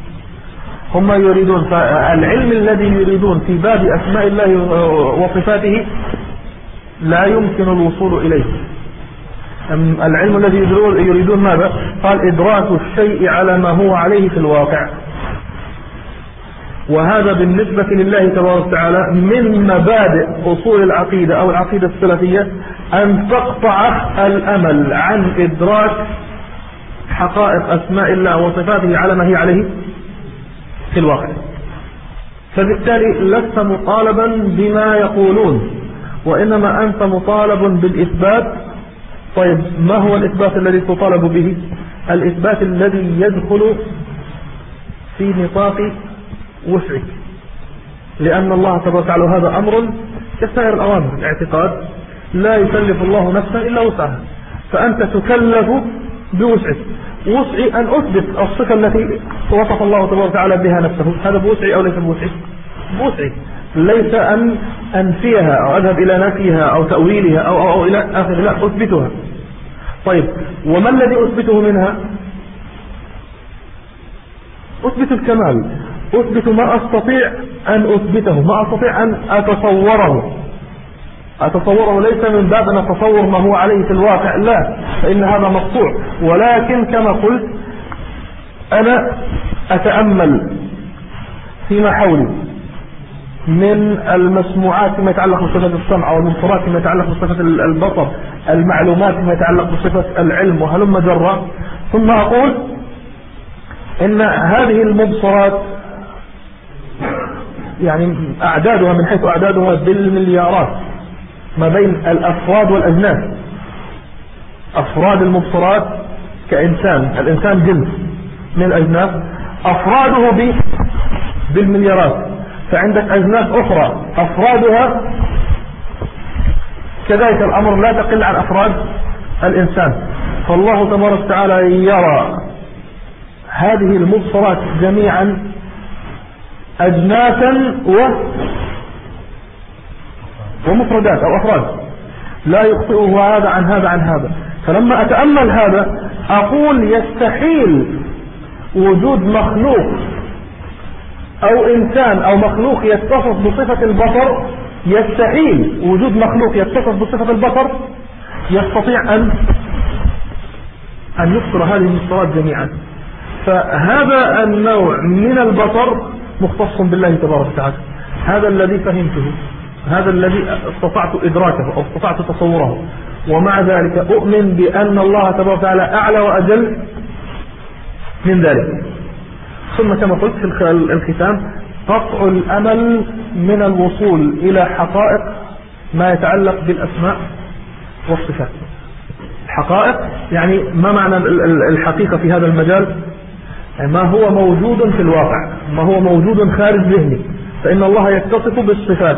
هم يريدون فالعلم الذي يريدون في باب أسماء الله وصفاته لا يمكن الوصول إليه. العلم الذي يريدون ماذا؟ قال إدراك الشيء على ما هو عليه في الواقع، وهذا بالنسبة لله تبارك وتعالى من مبادئ أصول العقيدة أو العقيدة السلفية أن تقطع الأمل عن إدراك حقائق أسماء الله وصفاته على ما هي عليه في الواقع. فبالتالي لست مطالبا بما يقولون، وإنما أنت مطالب بالإثبات. طيب ما هو الإثبات الذي تطالب به؟ الإثبات الذي يدخل في نطاق وسعك، لأن الله تبارك وتعالى هذا أمر كسائر الأوامر الاعتقاد، لا يكلف الله نفسا إلا وسعها، فأنت تكلف بوسعك. وسعي أن أثبت الصفة التي وصف الله تبارك وتعالى بها نفسه، هذا بوسعي أو ليس بوسعي؟ بوسعي. ليس أن أنفيها أو أذهب إلى نفيها أو تأويلها أو, أو, أو إلى آخر، لا، أثبتها. طيب، وما الذي أثبته منها؟ أثبت الكمال، أثبت ما أستطيع أن أثبته، ما أستطيع أن أتصوره. أتصوره ليس من باب أن أتصور ما هو عليه في الواقع، لا، فإن هذا مقطوع، ولكن كما قلت أنا أتأمل فيما حولي من المسموعات فيما يتعلق بصفة السمع، والمبصرات فيما يتعلق بصفة البصر، المعلومات فيما يتعلق بصفة العلم، وهلم جرا، ثم أقول إن هذه المبصرات يعني أعدادها من حيث أعدادها بالمليارات ما بين الأفراد والأجناس. أفراد المبصرات كإنسان، الإنسان جنس من الأجناس، أفراده بالمليارات، فعندك أجناس أخرى أفرادها كذلك الأمر لا تقل عن أفراد الإنسان. فالله تبارك وتعالى يرى هذه المبصرات جميعا أجناسا و ومفردات أو أفراد، لا يخطئه هذا عن هذا عن هذا. فلما أتأمل هذا أقول يستحيل وجود مخلوق أو إنسان أو مخلوق يتصف بصفة البصر، يستحيل وجود مخلوق يتصف بصفة البصر يستطيع أن أن يبصر هذه المبصرات جميعا. فهذا النوع من البصر مختص بالله تبارك وتعالى، هذا الذي فهمته، هذا الذي استطعت إدراكه أو استطعت تصوره. ومع ذلك أؤمن بأن الله تبارك وتعالى أعلى وأجل من ذلك. ثم كما قلت في الختام قطع الأمل من الوصول إلى حقائق ما يتعلق بالأسماء والصفات. حقائق يعني ما معنى الحقيقة في هذا المجال؟ ما هو موجود في الواقع، ما هو موجود خارج ذهني. فإن الله يتصف بالصفات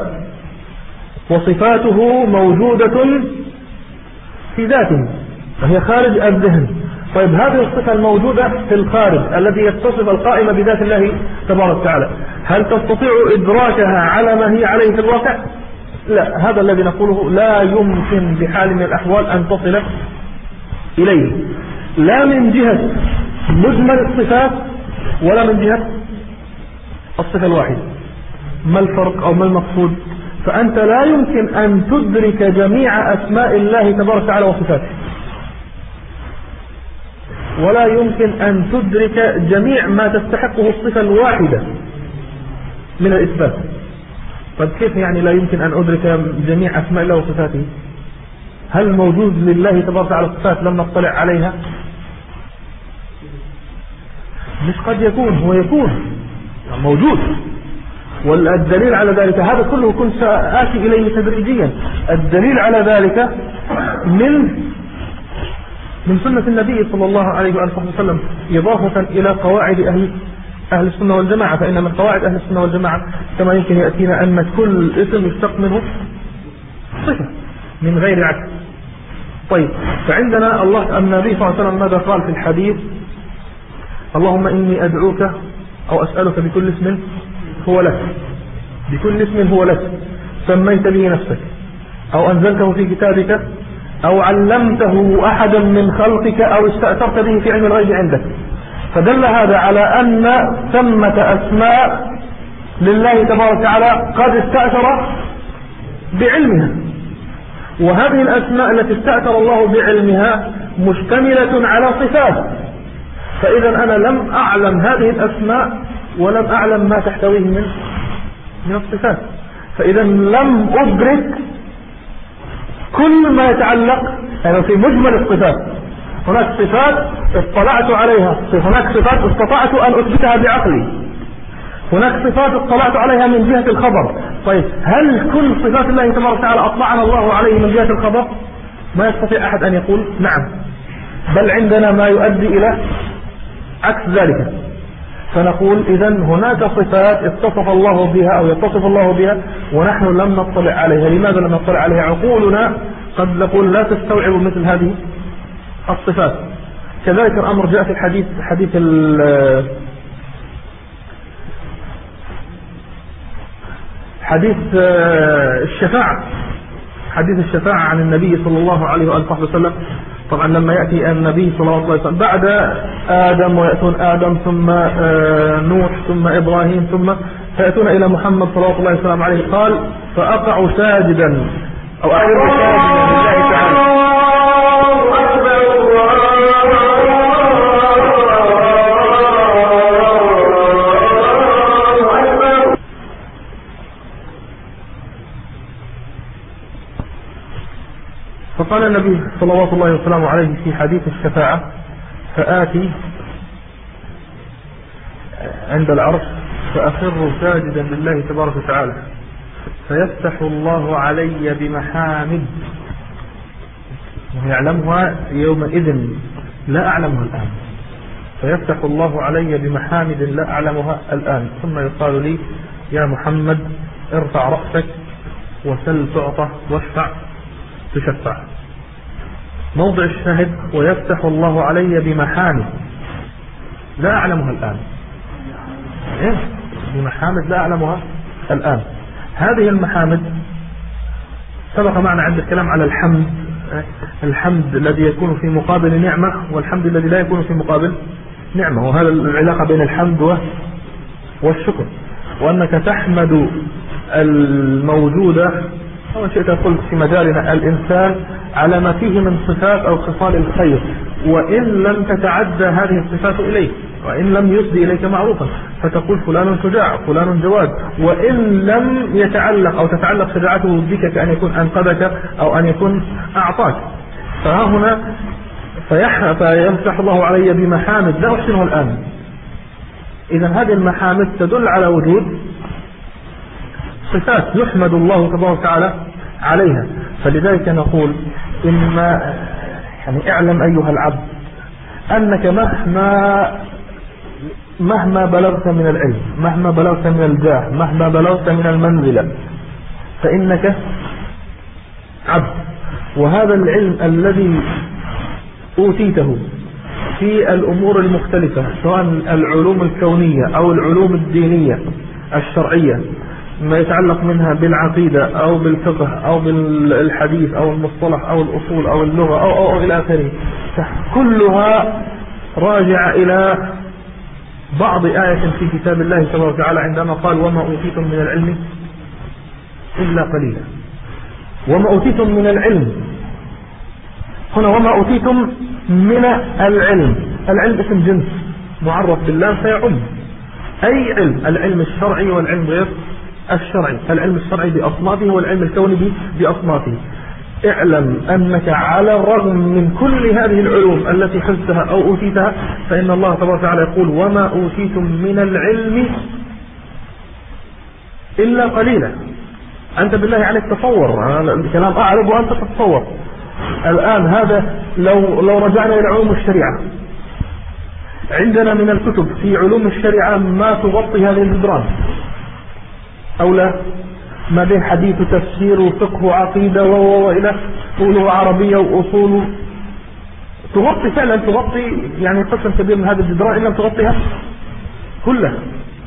وصفاته موجودة في ذاته فهي خارج الذهن. طيب هذه الصفة الموجودة في الخارج التي يتصف القائمة بذات الله تبارك وتعالى، هل تستطيع إدراكها على ما هي عليه في الواقع؟ لا، هذا الذي نقوله لا يمكن بحال من الأحوال أن تصل إليه، لا من جهة مجمل الصفات ولا من جهة الصفة الواحدة. ما الفرق أو ما المقصود؟ فأنت لا يمكن أن تدرك جميع أسماء الله تبارك وتعالى وصفاته، ولا يمكن أن تدرك جميع ما تستحقه الصفة الواحدة من الإثبات. طيب كيف يعني لا يمكن أن أدرك جميع أسماء الله وصفاته؟ هل موجود لله تبارك وتعالى صفات لم نطلع عليها؟ مش قد يكون، هو يكون موجود. والدليل على ذلك هذا كله كنت سآتي إليه تدريجيا. الدليل على ذلك من من سنة النبي صلى الله عليه وآله وسلم إضافة إلى قواعد أهل أهل السنة والجماعة. فإن من قواعد أهل السنة والجماعة كما يمكن يأتينا أن كل اسم يشتق منه صفة من غير عكس. طيب فعندنا الله النبي صلى الله عليه وسلم ماذا قال في الحديث؟ اللهم إني أدعوك أو أسألك بكل اسم هو لك، بكل اسم هو لك سميت به نفسك أو أنزلته في كتابك أو علمته أحدا من خلقك أو استأثرت به في علم الغيب عندك. فدل هذا على أن ثمة أسماء لله تبارك وتعالى قد استأثر بعلمها، وهذه الأسماء التي استأثر الله بعلمها مشتملة على صفات. فإذا أنا لم أعلم هذه الأسماء ولم أعلم ما تحتويه من من الصفات، فإذا لم أدرك كل ما يتعلق يعني في مجمل الصفات. هناك صفات اطلعت عليها، هناك صفات استطعت أن أثبتها بعقلي، هناك صفات اطلعت عليها من جهة الخبر. طيب هل كل صفات الله تبارك وتعالى أطلعنا الله عليه من جهة الخبر؟ ما يستطيع أحد أن يقول نعم، بل عندنا ما يؤدي إلى عكس ذلك. فنقول إذن هناك صفات اتصف الله بها أو يتصف الله بها ونحن لم نطلع عليها. لماذا لم نطلع عليها؟ عقولنا قد نقول لا تستوعب مثل هذه الصفات. كذلك الأمر جاء في الحديث حديث حديث الشفاعة، حديث الشفاعة عن النبي صلى الله عليه وآله وسلم. طبعا لما يأتي النبي صلى الله عليه وسلم بعد آدم ويأتون آدم ثم نوح ثم إبراهيم ثم فيأتون إلى محمد صلى الله عليه وسلم عليه، قال فأقع ساجدا أو أعرض ساجدا لله تعالى. فقال النبي صلى الله عليه وسلم عليه في حديث الشفاعة فآتي عند العرش فأخر ساجدا لله تبارك وتعالى فيفتح الله علي بمحامد ويعلمها يومئذ لا أعلمها الآن، فيفتح الله علي بمحامد لا أعلمها الآن، ثم يقال لي يا محمد ارفع رأسك وسل تعطى واشفع تشفع. موضع الشاهد ويفتح الله علي بمحامد لا أعلمها الآن، إيه؟ بمحامد لا أعلمها الآن. هذه المحامد سبق معنا عند الكلام على الحمد، الحمد الذي يكون في مقابل نعمة والحمد الذي لا يكون في مقابل نعمة، وهذا العلاقة بين الحمد والشكر، وأنك تحمد الموجودة أو شئت قلت في مجالنا الإنسان على ما فيه من صفات أو خصال الخير، وإن لم تتعدى هذه الصفات إليك وإن لم يسدي إليك معروفا فتقول فلان شجاع فلان جواد، وإن لم يتعلق أو تتعلق شجاعته بك كأن يكون أنقذك أو أن يكون أعطاك. فها هنا فيفتح الله علي بمحامد لا أحسنه الآن. إذا هذه المحامد تدل على وجود صفات يحمد الله تبارك وتعالى عليها. فلذلك نقول إما يعني اعلم أيها العبد أنك مهما مهما بلغت من العلم، مهما بلغت من الجاه، مهما بلغت من المنزلة، فإنك عبد. وهذا العلم الذي أوتيته في الأمور المختلفة سواء العلوم الكونية أو العلوم الدينية الشرعية ما يتعلق منها بالعقيدة أو بالفقه أو بالحديث أو المصطلح أو الأصول أو اللغة أو, أو, أو إلى آخره، كلها راجعة إلى بعض آية في كتاب الله تبارك وتعالى عندما قال وما أوتيتم من العلم إلا قليلا. وما أوتيتم من العلم هنا وما أوتيتم من العلم، العلم اسم جنس معرف بالله فيعم أي علم، العلم الشرعي والعلم غير الشرعي، العلم الشرعي بأصنافه والعلم الكوني بأصنافه. اعلم أنك على الرغم من كل هذه العلوم التي حزتها أو أوتيتها فإن الله تبارك وتعالى يقول وما أوتيتم من العلم إلا قليلا. أنت بالله عليك تصور الكلام أعرب وأنت تتصور الآن هذا. لو, لو رجعنا إلى علوم الشريعة عندنا من الكتب في علوم الشريعة ما تغطي هذه الجدران أو لا، ما بين حديث وتفسير وفقه وعقيدة وإلى ولغة عربية وأصول، تغطي فعلا تغطي يعني قسم كبير من هذه الجدران إن لم تغطيها كلها.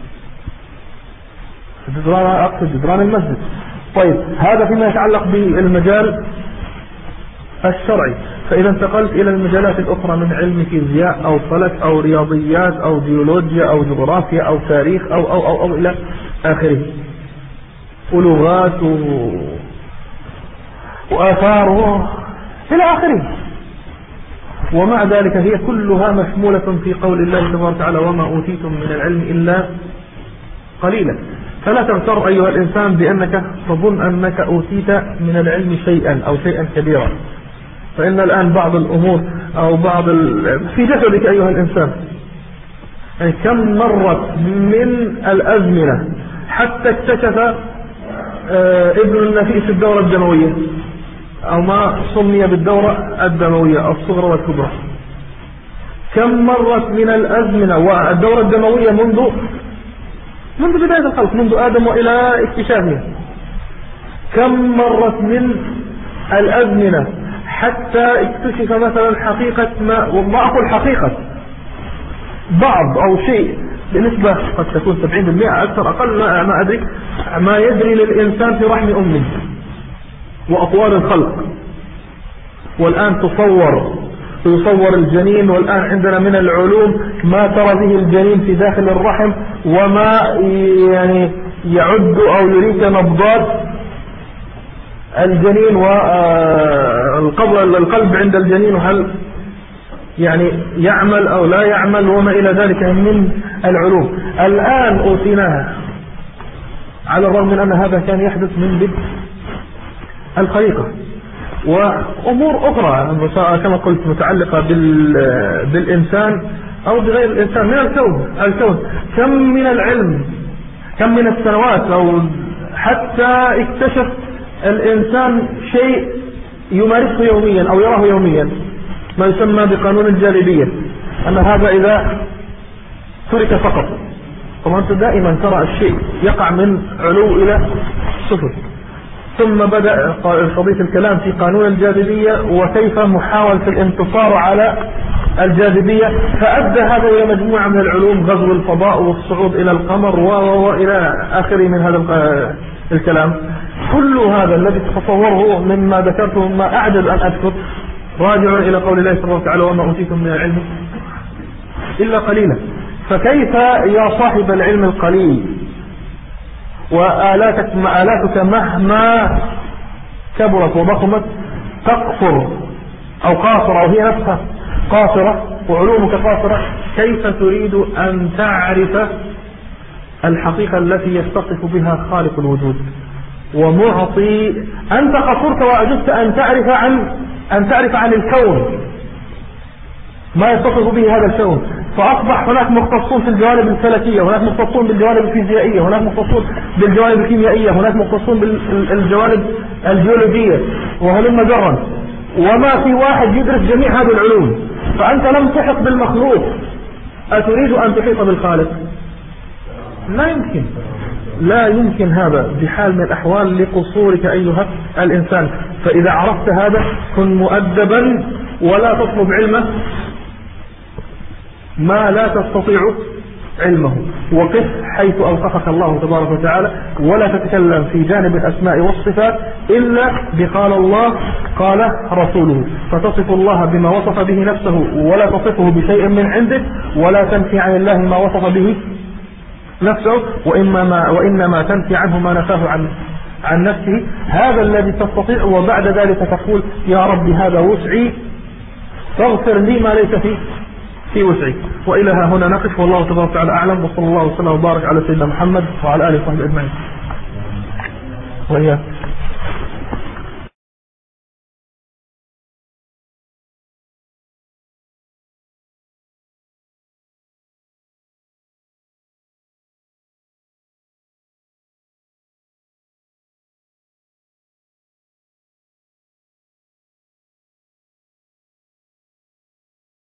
الجدران أقصد جدران المسجد. طيب هذا فيما يتعلق بالمجال الشرعي. فإذا انتقلت إلى المجالات الأخرى من علم فيزياء أو فلك أو رياضيات أو جيولوجيا أو جغرافيا أو تاريخ أو أو أو, أو إلى آخره، ولغات و... وآثار إلى آخره، ومع ذلك هي كلها مشمولة في قول الله تبارك وتعالى وما أوتيتم من العلم إلا قليلا. فلا تغتر أيها الإنسان بأنك تظن أنك أوتيت من العلم شيئا أو شيئا كبيرا، فإن الآن بعض الأمور أو بعض ال... في جسدك أيها الإنسان يعني كم مرت من الأزمنة حتى اكتشف آه ابن النفيس الدورة الدموية أو ما سمي بالدورة الدموية الصغرى والكبرى. كم مرت من الأزمنة والدورة الدموية منذ منذ بداية الخلق، منذ آدم وإلى اكتشافها. كم مرت من الأزمنة حتى اكتشف مثلا حقيقة ما، وما أقول حقيقة، بعض أو شيء بنسبة قد تكون سبعين بالمئة أكثر أقل ما, ما أدري ما يدري للإنسان في رحم أمه وأطوار الخلق. والآن تصور يصور الجنين، والآن عندنا من العلوم ما ترى به الجنين في داخل الرحم، وما يعني يعد أو يريك نبضات الجنين والقلب عند الجنين، وهل يعني يعمل أو لا يعمل وما إلى ذلك من العلوم الآن أوتيناها، على الرغم من أن هذا كان يحدث من بدء الخليقة. وأمور أخرى كما قلت متعلقة بالإنسان أو بغير الإنسان من الكون. الكون كم من العلم، كم من السنوات، أو حتى اكتشف الإنسان شيء يمارسه يوميا أو يراه يوميا، ما يسمى بقانون الجاذبية، أن هذا إذا ترك فقط. طبعا أنت دائما ترى الشيء يقع من علو إلى صفر. ثم بدأ قضية الكلام في قانون الجاذبية وكيف محاولة الانتصار على الجاذبية، فأدى هذا إلى مجموعة من العلوم، غزو الفضاء والصعود إلى القمر وإلى آخره من هذا الكلام. كل هذا الذي تتصوره مما ذكرته مما أعجز أن أذكر راجع إلى قول الله سبحانه وتعالى وما أوتيتم من العلم إلا قليلا. فكيف يا صاحب العلم القليل وآلاتك آلاتك مهما كبرت وضخمت تقصر أو قاصرة، وهي نفسها قاصرة وعلومك قاصرة، كيف تريد أن تعرف الحقيقة التي يتصف بها خالق الوجود ومعطي؟ أنت قصرت وعجزت أن تعرف عن أن تعرف عن الكون ما يتصف به هذا الكون، فأصبح هناك مختصون في الجوانب الفلكية، هناك مختصون بالجوانب الفيزيائية، هناك مختصون بالجوانب الكيميائية، هناك مختصون بالجوانب الجيولوجية، وهلم جرا، وما في واحد يدرس جميع هذه العلوم. فأنت لم تحط بالمخلوق، أتريد أن تحيط بالخالق؟ لا يمكن، لا يمكن هذا بحال من الأحوال لقصورك أيها الإنسان. فإذا عرفت هذا كن مؤدبا ولا تطلب علمه ما لا تستطيع علمه، وقف حيث أوقفك الله تبارك وتعالى، ولا تتكلم في جانب الأسماء والصفات إلا بقال الله قال رسوله، فتصف الله بما وصف به نفسه ولا تصفه بشيء من عندك، ولا تنفي عن الله ما وصف به نفسه، وإما ما وإنما تنفي عنه ما نفاه عن عن نفسه. هذا الذي تستطيع، وبعد ذلك تقول يا رب هذا وسعي فاغفر لي ما ليس فيه في وسعي. وإلى ها هنا نقف، والله تبارك وتعالى أعلم، وصلى الله وسلم وبارك على سيدنا محمد وعلى آله وصحبه أجمعين. وإياك.